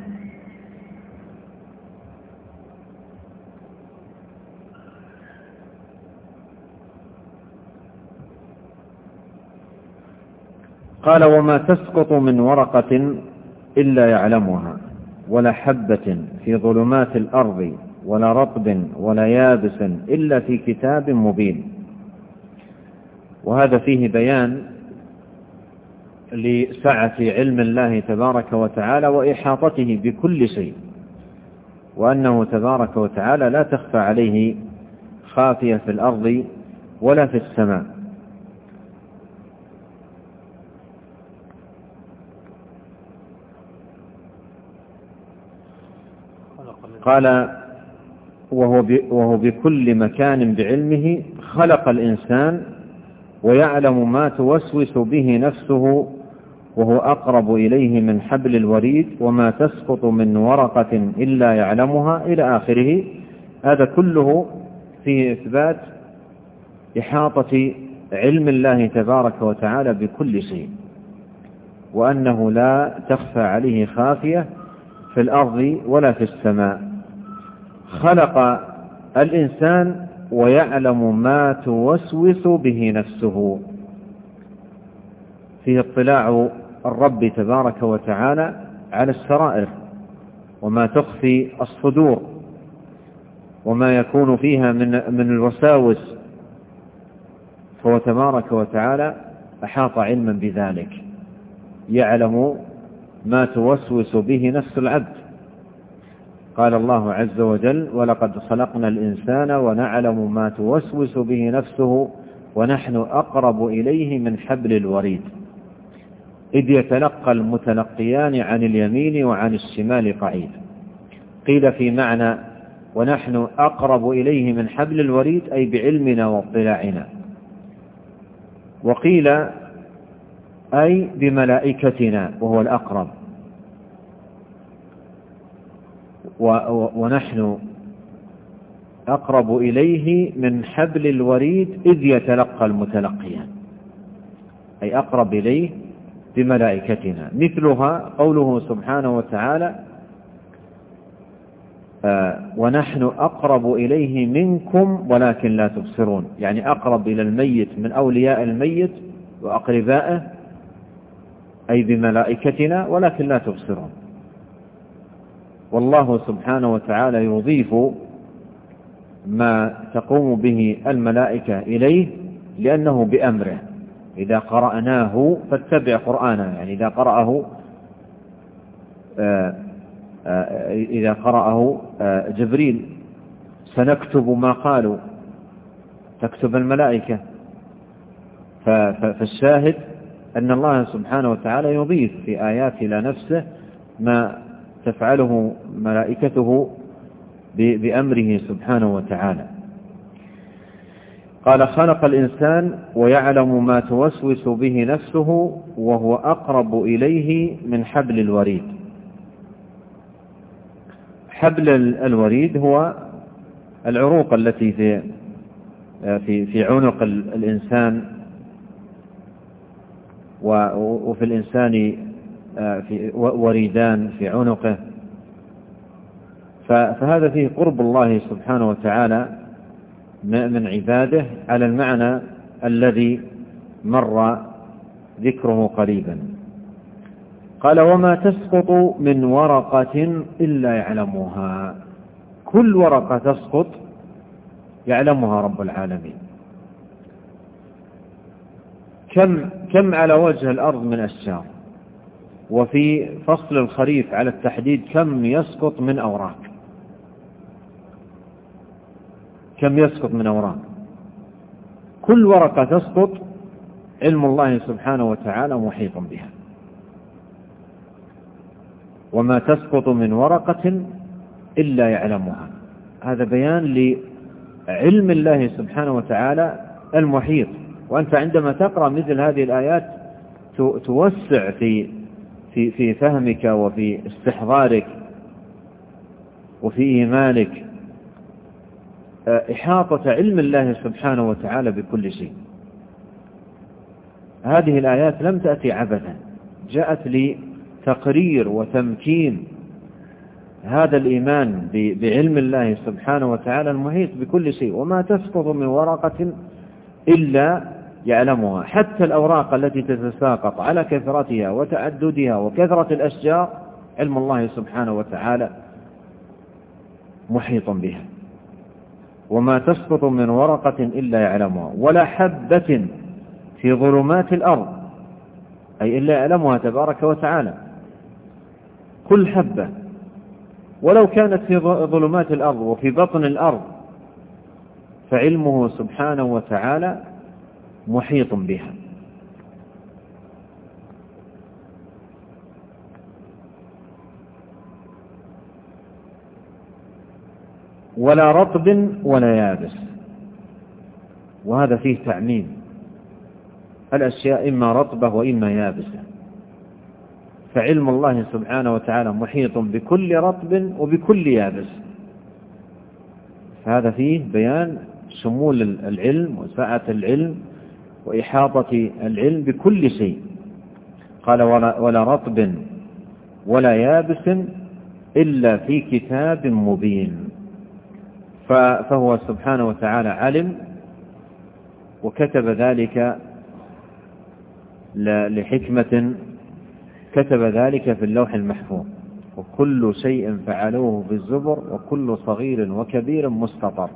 قال: وما تسقط من ورقة إلا يعلمها، ولا حبة في ظلمات الأرض ولا رطب ولا يابس إلا في كتاب مبين. وهذا فيه بيان لسعة علم الله تبارك وتعالى وإحاطته بكل شيء، وأنه تبارك وتعالى لا تخفى عليه خافية في الأرض ولا في السماء. قال: وهو بكل مكان بعلمه، خلق الإنسان ويعلم ما توسوس به نفسه وهو أقرب إليه من حبل الوريد، وما تسقط من ورقة إلا يعلمها، إلى آخره. هذا كله فيه إثبات إحاطة علم الله تبارك وتعالى بكل شيء، وأنه لا تخفى عليه خافية في الأرض ولا في السماء. خلق الإنسان ويعلم ما توسوس به نفسه، فيه اطلاع الرب تبارك وتعالى على السرائر وما تخفي الصدور وما يكون فيها من الوساوس، فهو تبارك وتعالى أحاط علما بذلك، يعلم ما توسوس به نفس العبد. قال الله عز وجل: ولقد خلقنا الإنسان ونعلم ما توسوس به نفسه ونحن أقرب إليه من حبل الوريد، إذ يتلقى المتلقيان عن اليمين وعن الشمال قعيد. قيل في معنى ونحن أقرب إليه من حبل الوريد أي بعلمنا واطلاعنا، وقيل أي بملائكتنا وهو الأقرب، ونحن أقرب إليه من حبل الوريد إذ يتلقى المتلقيان، أي أقرب إليه بملائكتنا. مثلها قوله سبحانه وتعالى: ونحن أقرب إليه منكم ولكن لا تبصرون، يعني أقرب إلى الميت من أولياء الميت وأقربائه، أي بملائكتنا، ولكن لا تبصرون. والله سبحانه وتعالى يضيف ما تقوم به الملائكة إليه لأنه بأمره. إذا قرأناه فاتبع قرآنه، يعني إذا قرأه جبريل سنكتب ما قالوا، تكتب الملائكة. فالشاهد أن الله سبحانه وتعالى يضيف في آيات إلى نفسه ما تفعله ملائكته بأمره سبحانه وتعالى. قال: خلق الإنسان ويعلم ما توسوس به نفسه وهو أقرب إليه من حبل الوريد. حبل الوريد هو العروق التي في عنق الإنسان، وفي الإنسان في وريدان في عنقه، فهذا فيه قرب الله سبحانه وتعالى من عباده على المعنى الذي مر ذكره قريبا. قال: وما تسقط من ورقة إلا يعلمها. كل ورقة تسقط يعلمها رب العالمين. كم على وجه الأرض من أشجار، وفي فصل الخريف على التحديد كم يسقط من أوراق، كم يسقط من أوراق. كل ورقة تسقط علم الله سبحانه وتعالى محيط بها. وما تسقط من ورقة إلا يعلمها. هذا بيان لعلم الله سبحانه وتعالى المحيط. وأنت عندما تقرأ مثل هذه الآيات توسع في فهمك وفي استحضارك وفي إيمانك إحاطة علم الله سبحانه وتعالى بكل شيء. هذه الآيات لم تأتي عبثا، جاءت لتقرير وتمكين هذا الإيمان بعلم الله سبحانه وتعالى المحيط بكل شيء. وما تسقط من ورقة إلا يعلمها. حتى الأوراق التي تتساقط على كثرتها وتعددها وكثرة الأشجار علم الله سبحانه وتعالى محيط بها. وما تسقط من ورقة إلا يعلمها ولا حبة في ظلمات الأرض، أي إلا يعلمها تبارك وتعالى. كل حبة ولو كانت في ظلمات الأرض وفي بطن الأرض فعلمه سبحانه وتعالى محيط بها. ولا رطب ولا يابس. وهذا فيه تعميم، الأشياء إما رطبة وإما يابسة. فعلم الله سبحانه وتعالى محيط بكل رطب وبكل يابس. فهذا فيه بيان شمول العلم وسعة العلم وإحاطة العلم بكل شيء. قال: ولا رطب ولا يابس إلا في كتاب مبين. فهو سبحانه وتعالى علم وكتب ذلك لحكمة، كتب ذلك في اللوح المحفوظ. وكل شيء فعلوه في الزبر وكل صغير وكبير مستطر.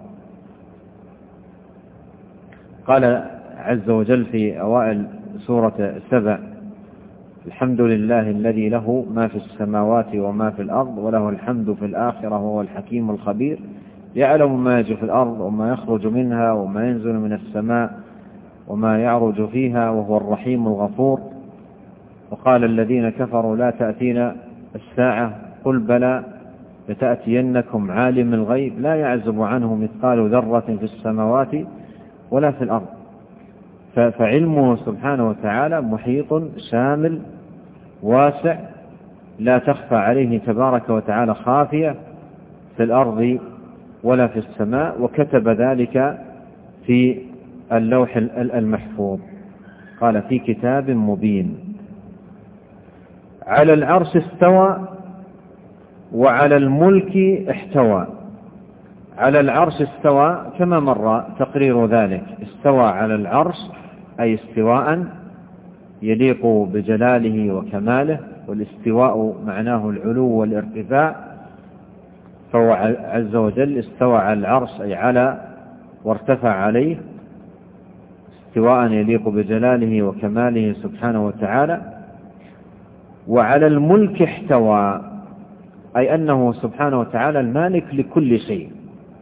قال عز وجل في أوائل سورة سبع: الحمد لله الذي له ما في السماوات وما في الأرض وله الحمد في الآخرة وهو الحكيم الخبير يعلم ما يجري في الأرض وما يخرج منها وما ينزل من السماء وما يعرج فيها وهو الرحيم الغفور. وقال الذين كفروا لا تأتينا الساعة قل بلى لتأتينكم عالم الغيب لا يعزب عنه مثقال ذرة في السماوات ولا في الأرض. فعلمه سبحانه وتعالى محيط شامل واسع، لا تخفى عليه تبارك وتعالى خافية في الأرض ولا في السماء. وكتب ذلك في اللوح المحفوظ. قال: في كتاب مبين. على العرش استوى وعلى الملك احتوى. على العرش استوى كما مر تقرير ذلك، استوى على العرش أي استواء يليق بجلاله وكماله، والاستواء معناه العلو والارتفاع، فهو عز وجل استوى على العرش أي على وارتفع عليه استواء يليق بجلاله وكماله سبحانه وتعالى. وعلى الملك احتوى أي أنه سبحانه وتعالى المالك لكل شيء،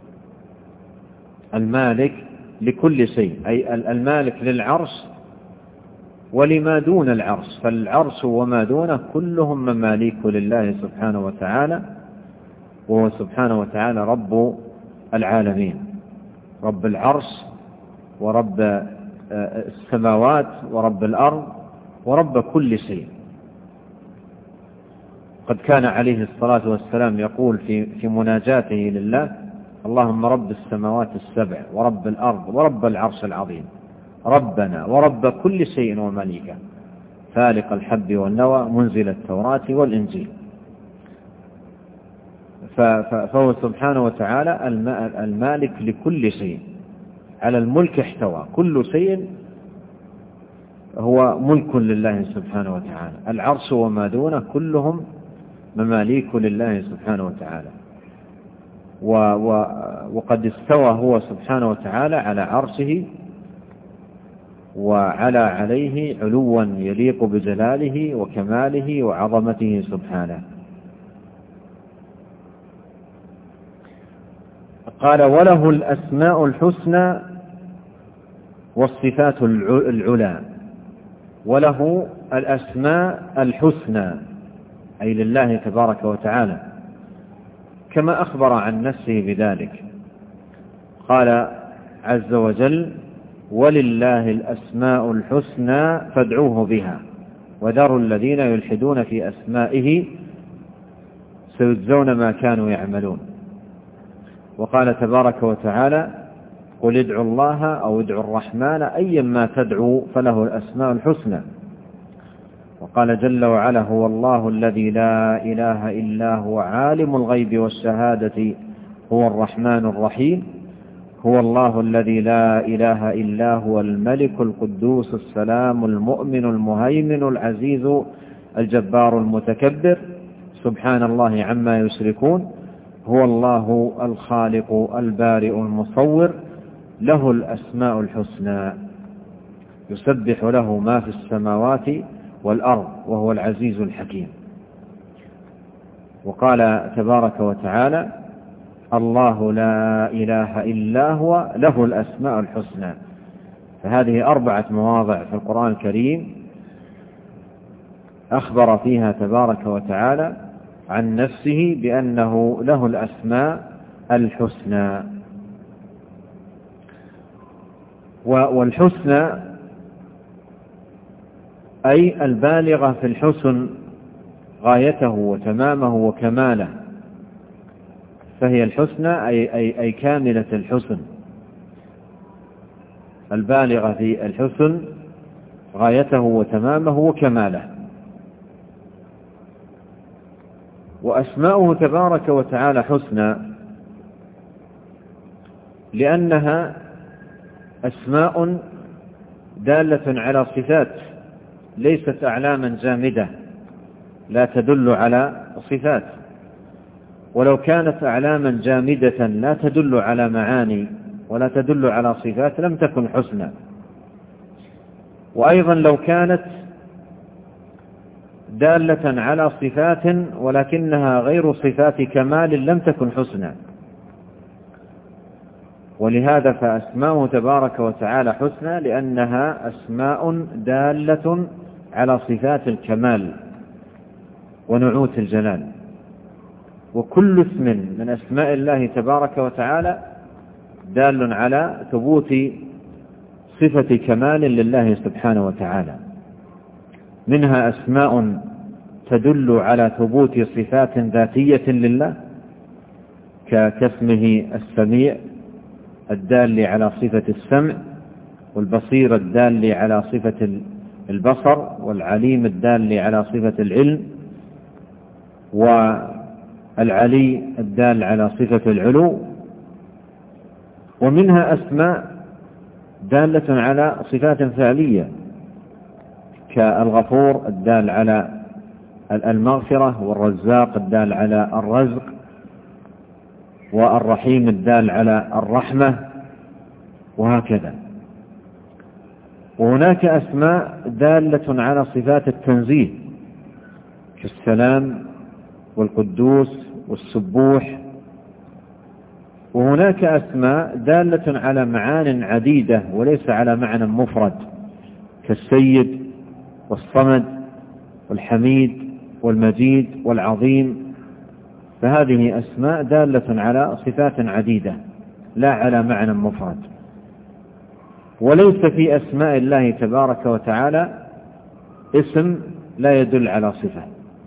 المالك لكل شيء، أي المالك للعرش ولما دون العرش، فالعرش وما دونه كلهم مماليك لله سبحانه وتعالى، وهو سبحانه وتعالى رب العالمين، رب العرش ورب السماوات ورب الأرض ورب كل شيء. قد كان عليه الصلاة والسلام يقول في مناجاته لله: اللهم رب السماوات السبع ورب الأرض ورب العرش العظيم، ربنا ورب كل شيء ومليكه، فالق الحب والنوى، منزل التوراة والإنجيل. فهو سبحانه وتعالى المالك لكل شيء، على الملك احتوى، كل شيء هو ملك لله سبحانه وتعالى، العرش وما دونه كلهم مماليك لله سبحانه وتعالى. وقد استوى هو سبحانه وتعالى على عرشه وعلى عليه علوا يليق بجلاله وكماله وعظمته سبحانه. قال: وله الأسماء الحسنى والصفات العلى. وله الأسماء الحسنى أي لله تبارك وتعالى، كما أخبر عن نفسه بذلك. قال عز وجل: ولله الأسماء الحسنى فادعوه بها وذروا الذين يلحدون في أسمائه سيجزون ما كانوا يعملون. وقال تبارك وتعالى: قل ادعوا الله أو ادعوا الرحمن أيا ما تدعوا فله الأسماء الحسنى. وقال جل وعلا: هو الله الذي لا إله إلا هو عالم الغيب والشهادة هو الرحمن الرحيم. هو الله الذي لا إله إلا هو الملك القدوس السلام المؤمن المهيمن العزيز الجبار المتكبر سبحان الله عما يشركون. هو الله الخالق البارئ المصور له الأسماء الحسنى يسبح له ما في السماوات والأرض وهو العزيز الحكيم. وقال تبارك وتعالى: الله لا إله إلا هو له الأسماء الحسنى. فهذه 4 مواضع في القرآن الكريم أخبر فيها تبارك وتعالى عن نفسه بأنه له الأسماء الحسنى. والحسنى أي البالغة في الحسن غايته وتمامه وكماله، فهي الحسنى أي كاملة الحسن، البالغة في الحسن غايته وتمامه وكماله. وأسماؤه تبارك وتعالى حسنى لأنها أسماء دالة على صفات، ليست أعلاما جامدة لا تدل على صفات. ولو كانت أعلاما جامدة لا تدل على معاني ولا تدل على صفات لم تكن حسنى. وأيضا لو كانت دالة على صفات ولكنها غير صفات كمال لم تكن حسنى. ولهذا فأسماؤه تبارك وتعالى حسنى لأنها أسماء دالة على صفات الكمال ونعوت الجلال. وكل اسم من أسماء الله تبارك وتعالى دال على ثبوت صفة كمال لله سبحانه وتعالى. منها أسماء تدل على ثبوت صفات ذاتية لله كاسمه السميع الدال على صفة السمع، والبصير الدال على صفة البصر، والعليم الدال على صفة العلم. العلي الدال على صفة العلو، ومنها أسماء دالة على صفات فعلية كالغفور الدال على المغفرة، والرزاق الدال على الرزق، والرحيم الدال على الرحمة، وهكذا. وهناك أسماء دالة على صفات التنزيه كالسلام والقدوس والسبوح. وهناك أسماء دالة على معان عديدة وليس على معنى مفرد كالسيد والصمد والحميد والمجيد والعظيم، فهذه أسماء دالة على صفات عديدة لا على معنى مفرد. وليس في أسماء الله تبارك وتعالى اسم لا يدل على صفة،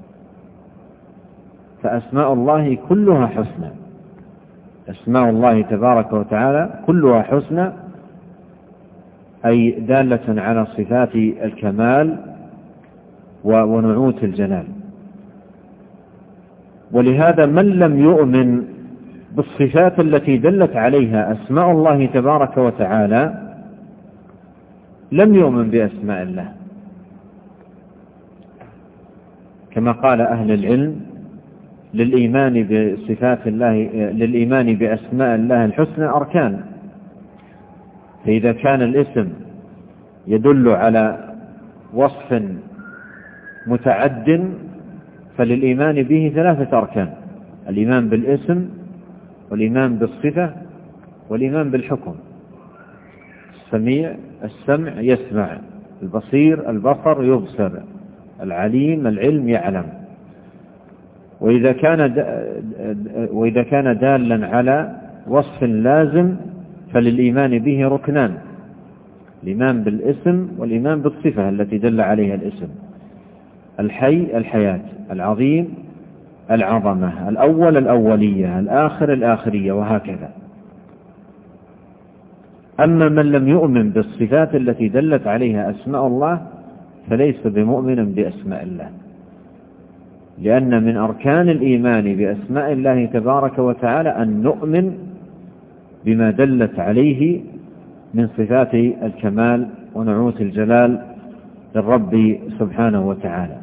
فأسماء الله كلها حسنى، أسماء الله تبارك وتعالى كلها حسنى، أي دالة على صفات الكمال ونعوت الجلال. ولهذا من لم يؤمن بالصفات التي دلت عليها أسماء الله تبارك وتعالى لم يؤمن بأسماء الله، كما قال أهل العلم للإيمان بصفات الله، للإيمان بأسماء الله الحسنى أركان. فإذا كان الاسم يدل على وصف متعد فللإيمان به 3 أركان: الإيمان بالاسم، والإيمان بالصفة، والإيمان بالحكم. السمع يسمع، البصير البصر يبصر، العليم العلم يعلم. وإذا كان دالا على وصف لازم فللإيمان به ركنان: الإيمان بالاسم، والإيمان بالصفة التي دل عليها الاسم: الحي الحياة، العظيم العظمة، الأول الأولية، الآخر الآخرية، وهكذا. أما من لم يؤمن بالصفات التي دلت عليها أسماء الله فليس بمؤمن بأسماء الله، لأن من أركان الإيمان بأسماء الله تبارك وتعالى أن نؤمن بما دلت عليه من صفات الكمال ونعوت الجلال للرب سبحانه وتعالى.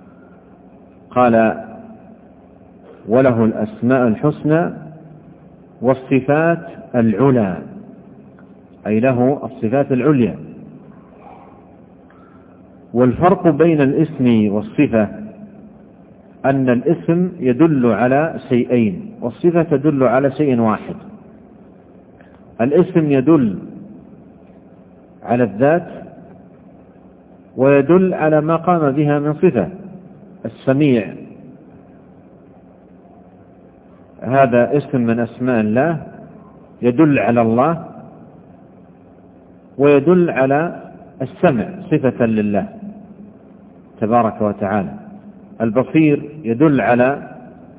قال: وله الأسماء الحسنى والصفات العلى، أي له الصفات العليا. والفرق بين الاسم والصفة أن الاسم يدل على شيئين، والصفة تدل على شيء واحد. الاسم يدل على الذات ويدل على ما قام بها من صفة. السميع هذا اسم من أسماء الله يدل على الله ويدل على السمع صفة لله تبارك وتعالى. البصير يدل على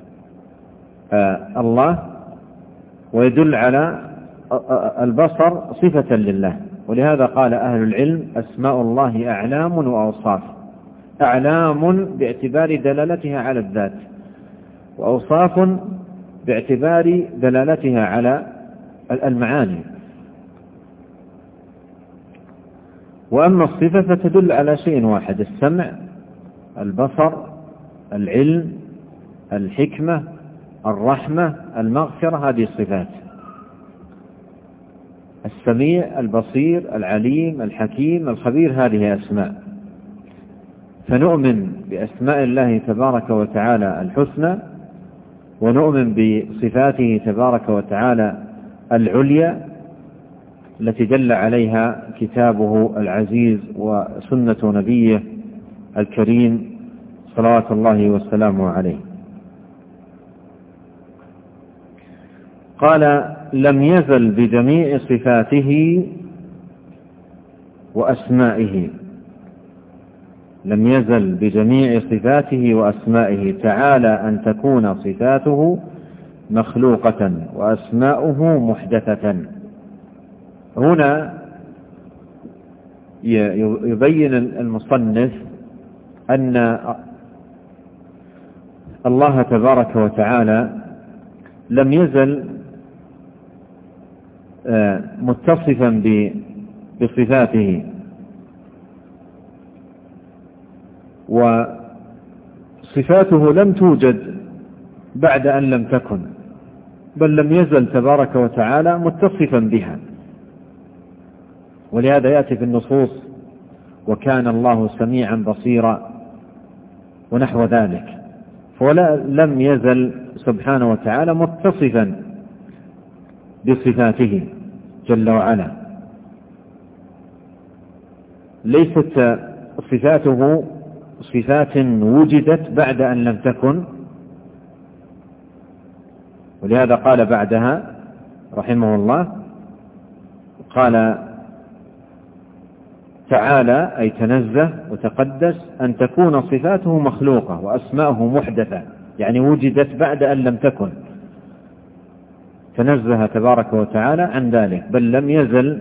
الله ويدل على البصر صفة لله. ولهذا قال أهل العلم: أسماء الله أعلام وأوصاف. أعلام باعتبار دلالتها على الذات، وأوصاف باعتبار دلالتها على المعاني. وأما الصفة فتدل على شيء واحد: السمع، البصر، العلم، الحكمة، الرحمة، المغفرة. هذه الصفات: السميع، البصير، العليم، الحكيم، الخبير. هذه أسماء. فنؤمن بأسماء الله تبارك وتعالى الحسنى، ونؤمن بصفاته تبارك وتعالى العليا التي دل عليها كتابه العزيز وسنة نبيه الكريم صلوات الله وسلامه عليه. قال: لم يزل بجميع صفاته وأسمائه. لم يزل بجميع صفاته وأسمائه تعالى أن تكون صفاته مخلوقة وأسماؤه محدثة. هنا يبين المصنف أن الله تبارك وتعالى لم يزل متصفا بصفاته، وصفاته لم توجد بعد أن لم تكن، بل لم يزل تبارك وتعالى متصفا بها. ولهذا يأتي في النصوص وكان الله سميعا بصيرا ونحو ذلك، لم يزل سبحانه وتعالى متصفا بصفاته جل وعلا. ليست صفاته صفات وجدت بعد أن لم تكن، ولهذا قال بعدها رحمه الله، قال تعالى أي تنزه وتقدس أن تكون صفاته مخلوقة وأسماءه محدثة، يعني وجدت بعد أن لم تكن، تنزه تبارك وتعالى عن ذلك، بل لم يزل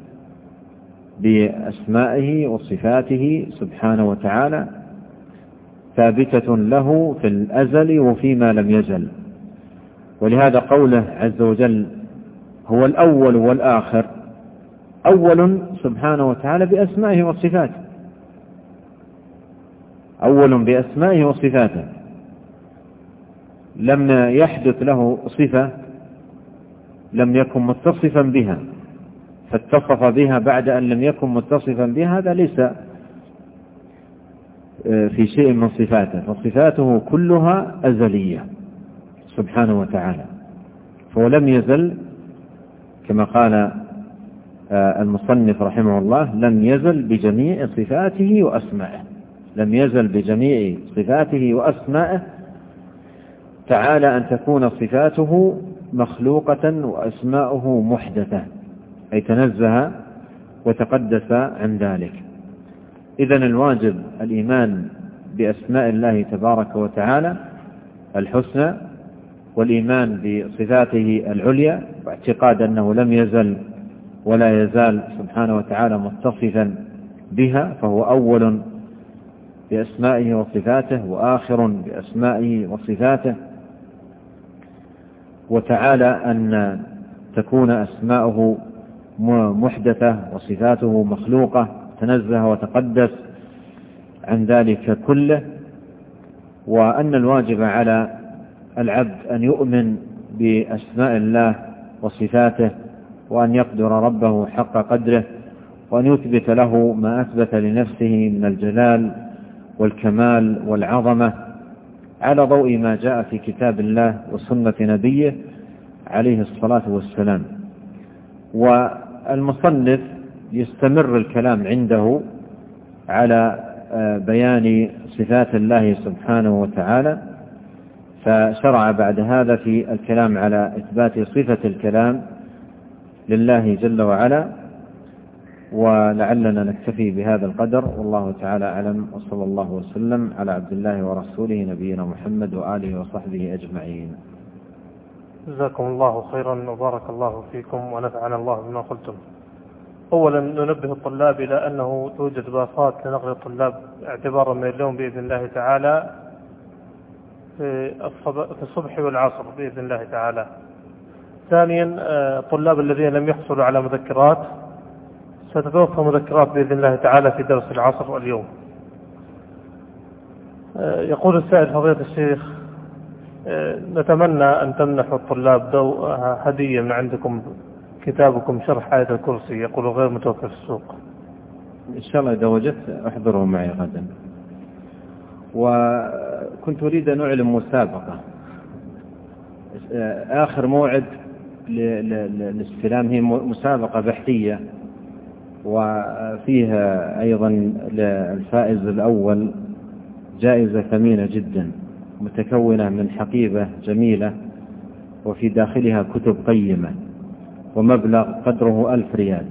بأسمائه وصفاته سبحانه وتعالى ثابتة له في الأزل وفيما لم يزل. ولهذا قوله عز وجل هو الأول والآخر، أول سبحانه وتعالى بأسمائه وصفاته، أول بأسمائه وصفاته، لم يحدث له صفة لم يكن متصفا بها فاتصف بها بعد أن لم يكن متصفا بها، هذا ليس في شيء من صفاته، فصفاته كلها أزلية سبحانه وتعالى، فهو لم يزل كما قال المصنف رحمه الله لم يزل بجميع صفاته وأسمائه، لم يزل بجميع صفاته وأسمائه تعالى أن تكون صفاته مخلوقة وأسماؤه محدثة، أي تنزه وتقدس عن ذلك. إذن الواجب الإيمان بأسماء الله تبارك وتعالى الحسنى، والإيمان بصفاته العليا، واعتقاد أنه لم يزل ولا يزال سبحانه وتعالى متصفا بها، فهو أول بأسمائه وصفاته وآخر بأسمائه وصفاته، وتعالى أن تكون أسماؤه محدثة وصفاته مخلوقة، تنزه وتقدس عن ذلك كله. وأن الواجب على العبد أن يؤمن بأسماء الله وصفاته، وأن يقدر ربه حق قدره، وأن يثبت له ما أثبت لنفسه من الجلال والكمال والعظمة على ضوء ما جاء في كتاب الله وسنة نبيه عليه الصلاة والسلام. والمصنف يستمر الكلام عنده على بيان صفات الله سبحانه وتعالى، فشرع بعد هذا في الكلام على إثبات صفة الكلام لله جل وعلا. ولعلنا نكتفي بهذا القدر، والله تعالى أعلم، وصلى الله وسلم على عبد الله ورسوله نبينا محمد وآله وصحبه أجمعين. جزاكم الله خيرا وبارك الله فيكم ونفعنا الله بما قلتم. أولا ننبه الطلاب إلى أنه توجد باصات لنقل الطلاب اعتبارا من اليوم بإذن الله تعالى في الصبح والعصر بإذن الله تعالى. ثانيا الطلاب الذين لم يحصلوا على مذكرات ستتوفر مذكرات بإذن الله تعالى في درس العصر اليوم. يقول السائل فضيلة الشيخ نتمنى أن تمنحوا الطلاب هدية من عندكم، كتابكم شرح آية الكرسي، يقول غير متوفر في السوق. إن شاء الله إذا وجدت أحضره معي غدا. وكنت أريد أن أعلم مسابقة، آخر موعد للاستلام هي مسابقة بحثية، وفيها أيضا للفائز الأول جائزة ثمينة جدا متكونة من حقيبة جميلة وفي داخلها كتب قيمة ومبلغ قدره 1000 ريال،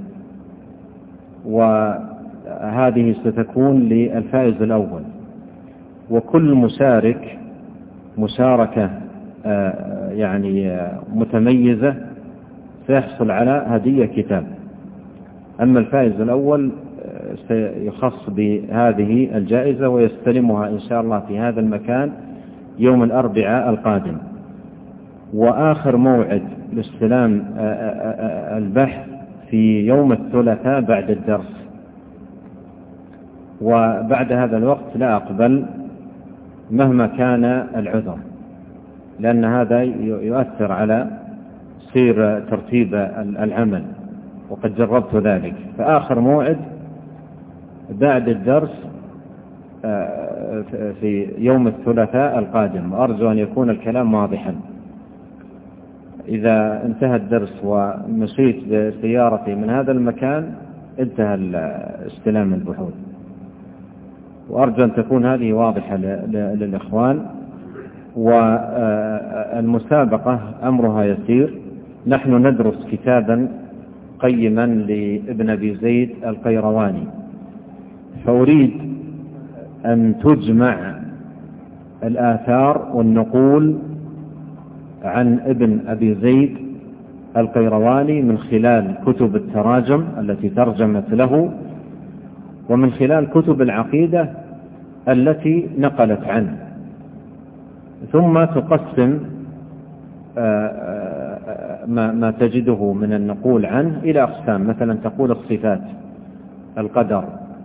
وهذه ستكون للفائز الأول. وكل مشارك مشاركة يعني متميزة سيحصل على هدية كتاب. أما الفائز الأول سيخص بهذه الجائزة ويستلمها إن شاء الله في هذا المكان يوم الأربعاء القادم، وآخر موعد لاستلام البحث في يوم الثلاثاء بعد الدرس، وبعد هذا الوقت لا أقبل مهما كان العذر، لأن هذا يؤثر على سير ترتيب العمل، وقد جربت ذلك. فآخر موعد بعد الدرس في يوم الثلاثاء القادم، وأرجو أن يكون الكلام واضحا. إذا انتهى الدرس ومشيت بسيارتي من هذا المكان انتهى استلام البحوث، وأرجو أن تكون هذه واضحة للإخوان. والمسابقة أمرها يسير، نحن ندرس كتابا قيما لابن أبي زيد القيرواني، فأريد أن تجمع الآثار والنقول عن ابن أبي زيد القيرواني من خلال كتب التراجم التي ترجمت له، ومن خلال كتب العقيدة التي نقلت عنه، ثم تقسم ما تجده من النقول عنه إلى أقسام. مثلا تقول الصفات، القدر،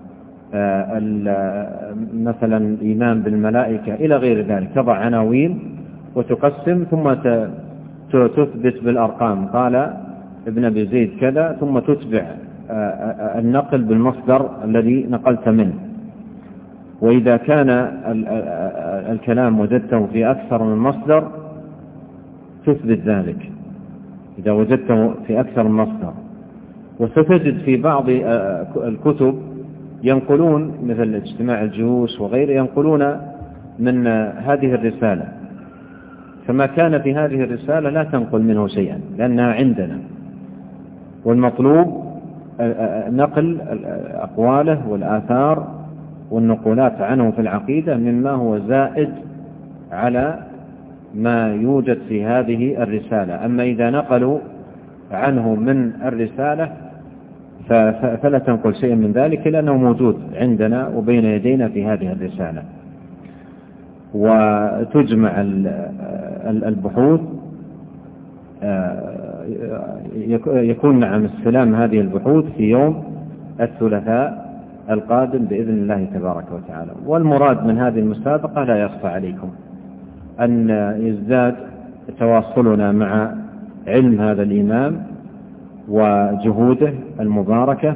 مثلا الإيمان بالملائكة إلى غير ذلك، تضع عناوين وتقسم، ثم تثبت بالأرقام، قال ابن أبي زيد كذا، ثم تتبع النقل بالمصدر الذي نقلت منه. وإذا كان الكلام وجدته في أكثر من مصدر تثبت ذلك، إذا وجدته في أكثر من مصدر. وستجد في بعض الكتب ينقلون، مثل اجتماع الجيوش وغيره، ينقلون من هذه الرسالة، فما كان في هذه الرسالة لا تنقل منه شيئا لأنها عندنا، والمطلوب نقل أقواله والآثار والنقولات عنه في العقيدة مما هو زائد على ما يوجد في هذه الرسالة. أما إذا نقلوا عنه من الرسالة فلا تنقل شيء من ذلك، لأنه موجود عندنا وبين يدينا في هذه الرسالة. وتجمع البحوث، يكون نعم استلام هذه البحوث في يوم الثلاثاء القادم بإذن الله تبارك وتعالى. والمراد من هذه المسابقة لا يخفى عليكم أن يزداد تواصلنا مع علم هذا الإمام وجهوده المباركة،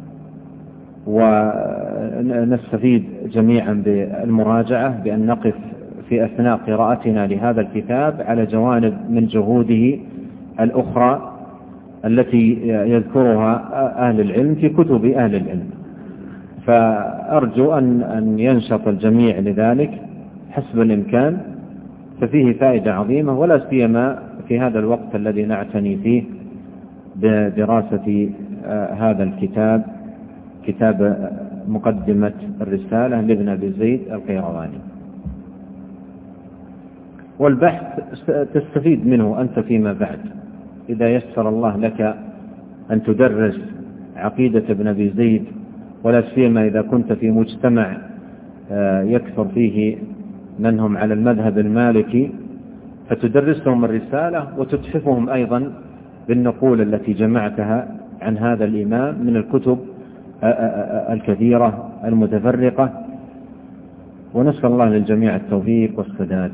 ونستفيد جميعا بالمراجعة، بأن نقف في أثناء قراءتنا لهذا الكتاب على جوانب من جهوده الأخرى التي يذكرها أهل العلم في كتب أهل العلم. فأرجو أن ينشط الجميع لذلك حسب الإمكان، ففيه فائدة عظيمة، ولا سيما في هذا الوقت الذي نعتني فيه بدراسة هذا الكتاب، كتاب مقدمة الرسالة لابن أبي زيد القيرواني. والبحث تستفيد منه أنت فيما بعد، إذا يسر الله لك أن تدرس عقيدة ابن أبي زيد، ولا سيما إذا كنت في مجتمع يكثر فيه من هم على المذهب المالكي، فتدرسهم الرسالة وتتحفهم أيضا بالنقول التي جمعتها عن هذا الإمام من الكتب الكثيرة المتفرقة. ونسأل الله للجميع التوفيق والسداد.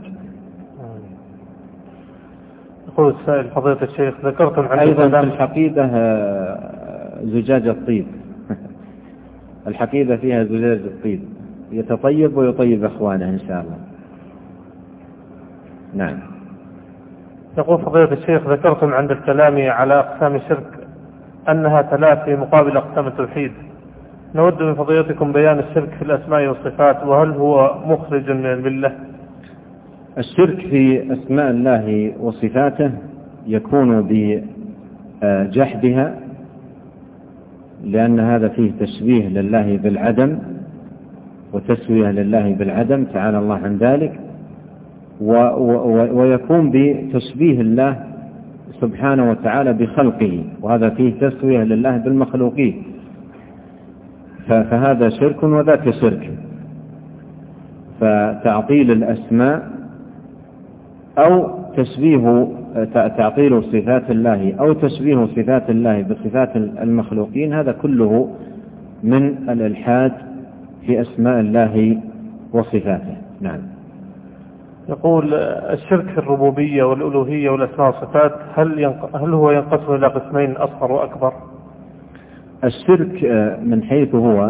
يقول السائل فضيلة الشيخ، ذكرتم عن أيضا في الحقيبة زجاج الطيب الحقيبة فيها زجاج الطيب، يتطيب ويطيب أخوانه إن شاء الله. نعم. يقول فضيلة الشيخ، ذكرتم عند الكلام على أقسام الشرك أنها 3 في مقابل أقسام التوحيد، نود من فضيلتكم بيان الشرك في الأسماء والصفات، وهل هو مخرج من الملة؟ الشرك في أسماء الله وصفاته يكون بجحدها، لأن هذا فيه تشبيه لله بالعدم وتسوية لله بالعدم تعالى الله عن ذلك، ويكون بتشبيه الله سبحانه وتعالى بخلقه، وهذا فيه تسوية لله بالمخلوقين، فهذا شرك وذاك شرك. فتعطيل الأسماء أو تشبيه تعطيل صفات الله أو تشبيه صفات الله بصفات المخلوقين، هذا كله من الإلحاد في أسماء الله وصفاته. نعم. يقول: الشرك في الربوبية والألوهية والأسماء والصفات هل هو ينقسم إلى قسمين، أصغر وأكبر؟ الشرك من حيث هو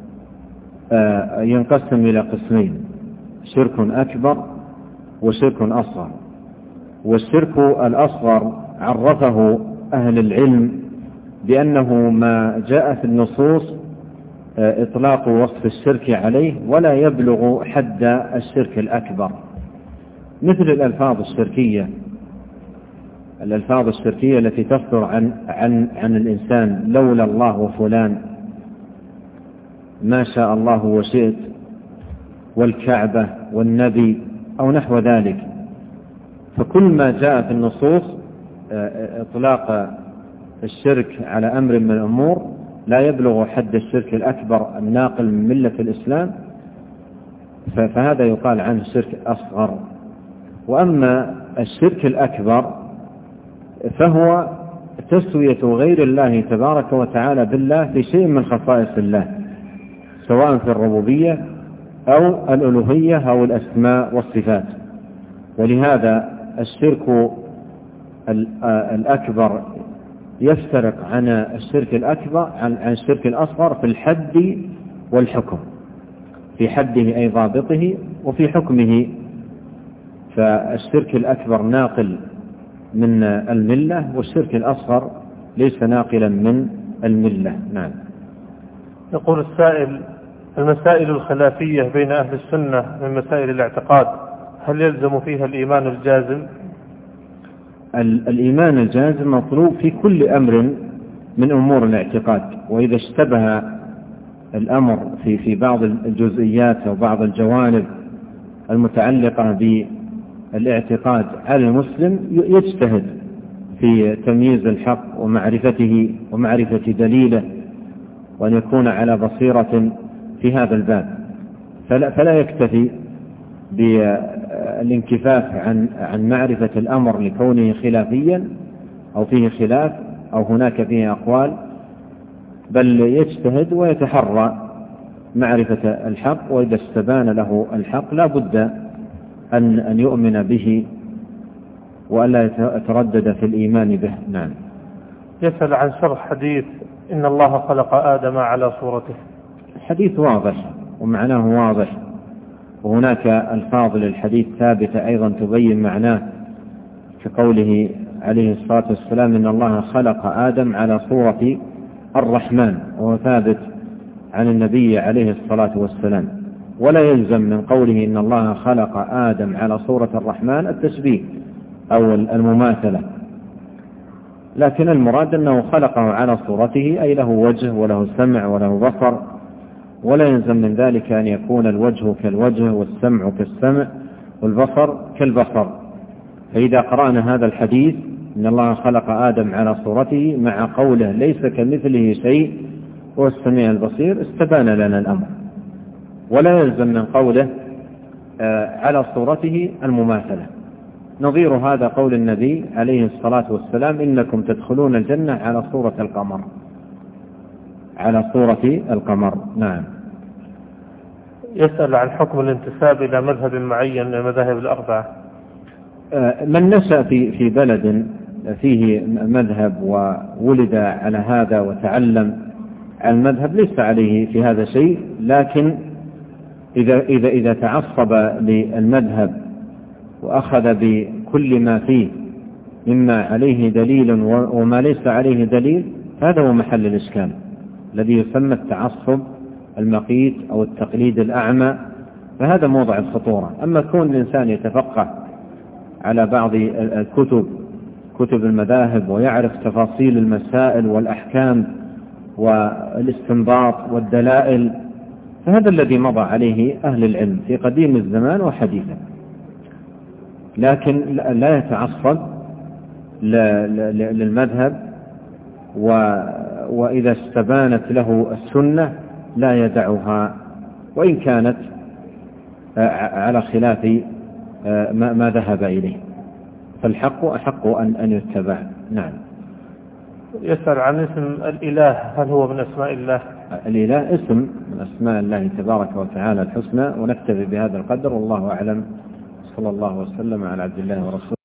ينقسم إلى قسمين: شرك أكبر وشرك أصغر. والشرك الأصغر عرفه أهل العلم بأنه ما جاء في النصوص إطلاق وصف الشرك عليه ولا يبلغ حد الشرك الأكبر، مثل الألفاظ الشركية التي تصدر عن الإنسان: لولا الله وفلان، ما شاء الله وشئت، والكعبة والنبي، أو نحو ذلك. فكل ما جاء في النصوص إطلاق الشرك على أمر من الأمور لا يبلغ حد الشرك الأكبر الناقل من ملة الإسلام، فهذا يقال عنه شرك أصغر. وأما الشرك الأكبر فهو تسوية غير الله تبارك وتعالى بالله في شيء من خصائص الله، سواء في الربوبية أو الألوهية أو الأسماء والصفات. ولهذا الشرك الأكبر يفترق عن الشرك الأكبر عن الشرك الأصغر في الحد والحكم، في حده أي ضابطه وفي حكمه. فالشرك الأكبر ناقل من الملة، والشرك الأصغر ليس ناقلا من الملة. نعم. يقول السائل: المسائل الخلافية بين أهل السنة من مسائل الاعتقاد هل يلزم فيها الإيمان الجازم؟ الإيمان الجازم مطلوب في كل أمر من أمور الاعتقاد، وإذا اشتبه الأمر في بعض الجزئيات أو بعض الجوانب المتعلقة بالاعتقاد على المسلم يجتهد في تمييز الحق ومعرفته ومعرفة دليله، وأن يكون على بصيرة في هذا الباب، فلا يكتفي بالانكفاف عن معرفة الأمر لكونه خلافيا أو فيه خلاف أو هناك فيه أقوال، بل يجتهد ويتحرى معرفة الحق، وإذا استبان له الحق لا بد أن يؤمن به وألا يتردد في الإيمان به. نعم. يسأل عن شرح حديث إن الله خلق آدم على صورته. الحديث واضح ومعناه واضح، وهناك ألفاظ للحديث ثابتة أيضا تبين معناه، كقوله عليه الصلاة والسلام: إن الله خلق آدم على صورة الرحمن، وهو ثابت عن النبي عليه الصلاة والسلام. ولا يلزم من قوله إن الله خلق آدم على صورة الرحمن التشبيه أو المماثلة، لكن المراد أنه خلقه على صورته، أي له وجه وله سمع وله بصر، ولا يلزم من ذلك أن يكون الوجه كالوجه والسمع كالسمع والبصر كالبصر. فإذا قرأنا هذا الحديث إن الله خلق آدم على صورته مع قوله ليس كمثله شيء هو السميع البصير استبان لنا الأمر. ولا يلزم من قوله على صورته المماثلة. نظير هذا قول النبي عليه الصلاة والسلام: إنكم تدخلون الجنة على صورة القمر، على صورة القمر. نعم. يسأل عن حكم الانتساب إلى مذهب معين من المذاهب الأربعة. من نشأ في بلد فيه مذهب وولد على هذا وتعلم عن المذهب ليس عليه في هذا شيء، لكن إذا تعصب للمذهب وأخذ بكل ما فيه مما عليه دليل وما ليس عليه دليل، هذا هو محل الإشكال الذي يسمى التعصب المقيت أو التقليد الأعمى، فهذا موضع الخطورة. أما كون الإنسان يتفقه على بعض كتب المذاهب ويعرف تفاصيل المسائل والأحكام والاستنباط والدلائل، فهذا الذي مضى عليه أهل العلم في قديم الزمان وحديثا، لكن لا يتعصب للمذهب، وإذا استبانت له السنة لا يدعها وإن كانت على خلاف ما ذهب إليه. فالحق أحق أن يتبع. نعم. يسأل عن اسم الإله، هل هو من أسماء الله؟ الإله اسم من أسماء الله تبارك وتعالى الحسنى، ونكتفي بهذا القدر والله أعلم. صلى الله وسلم على عبد الله ورسوله.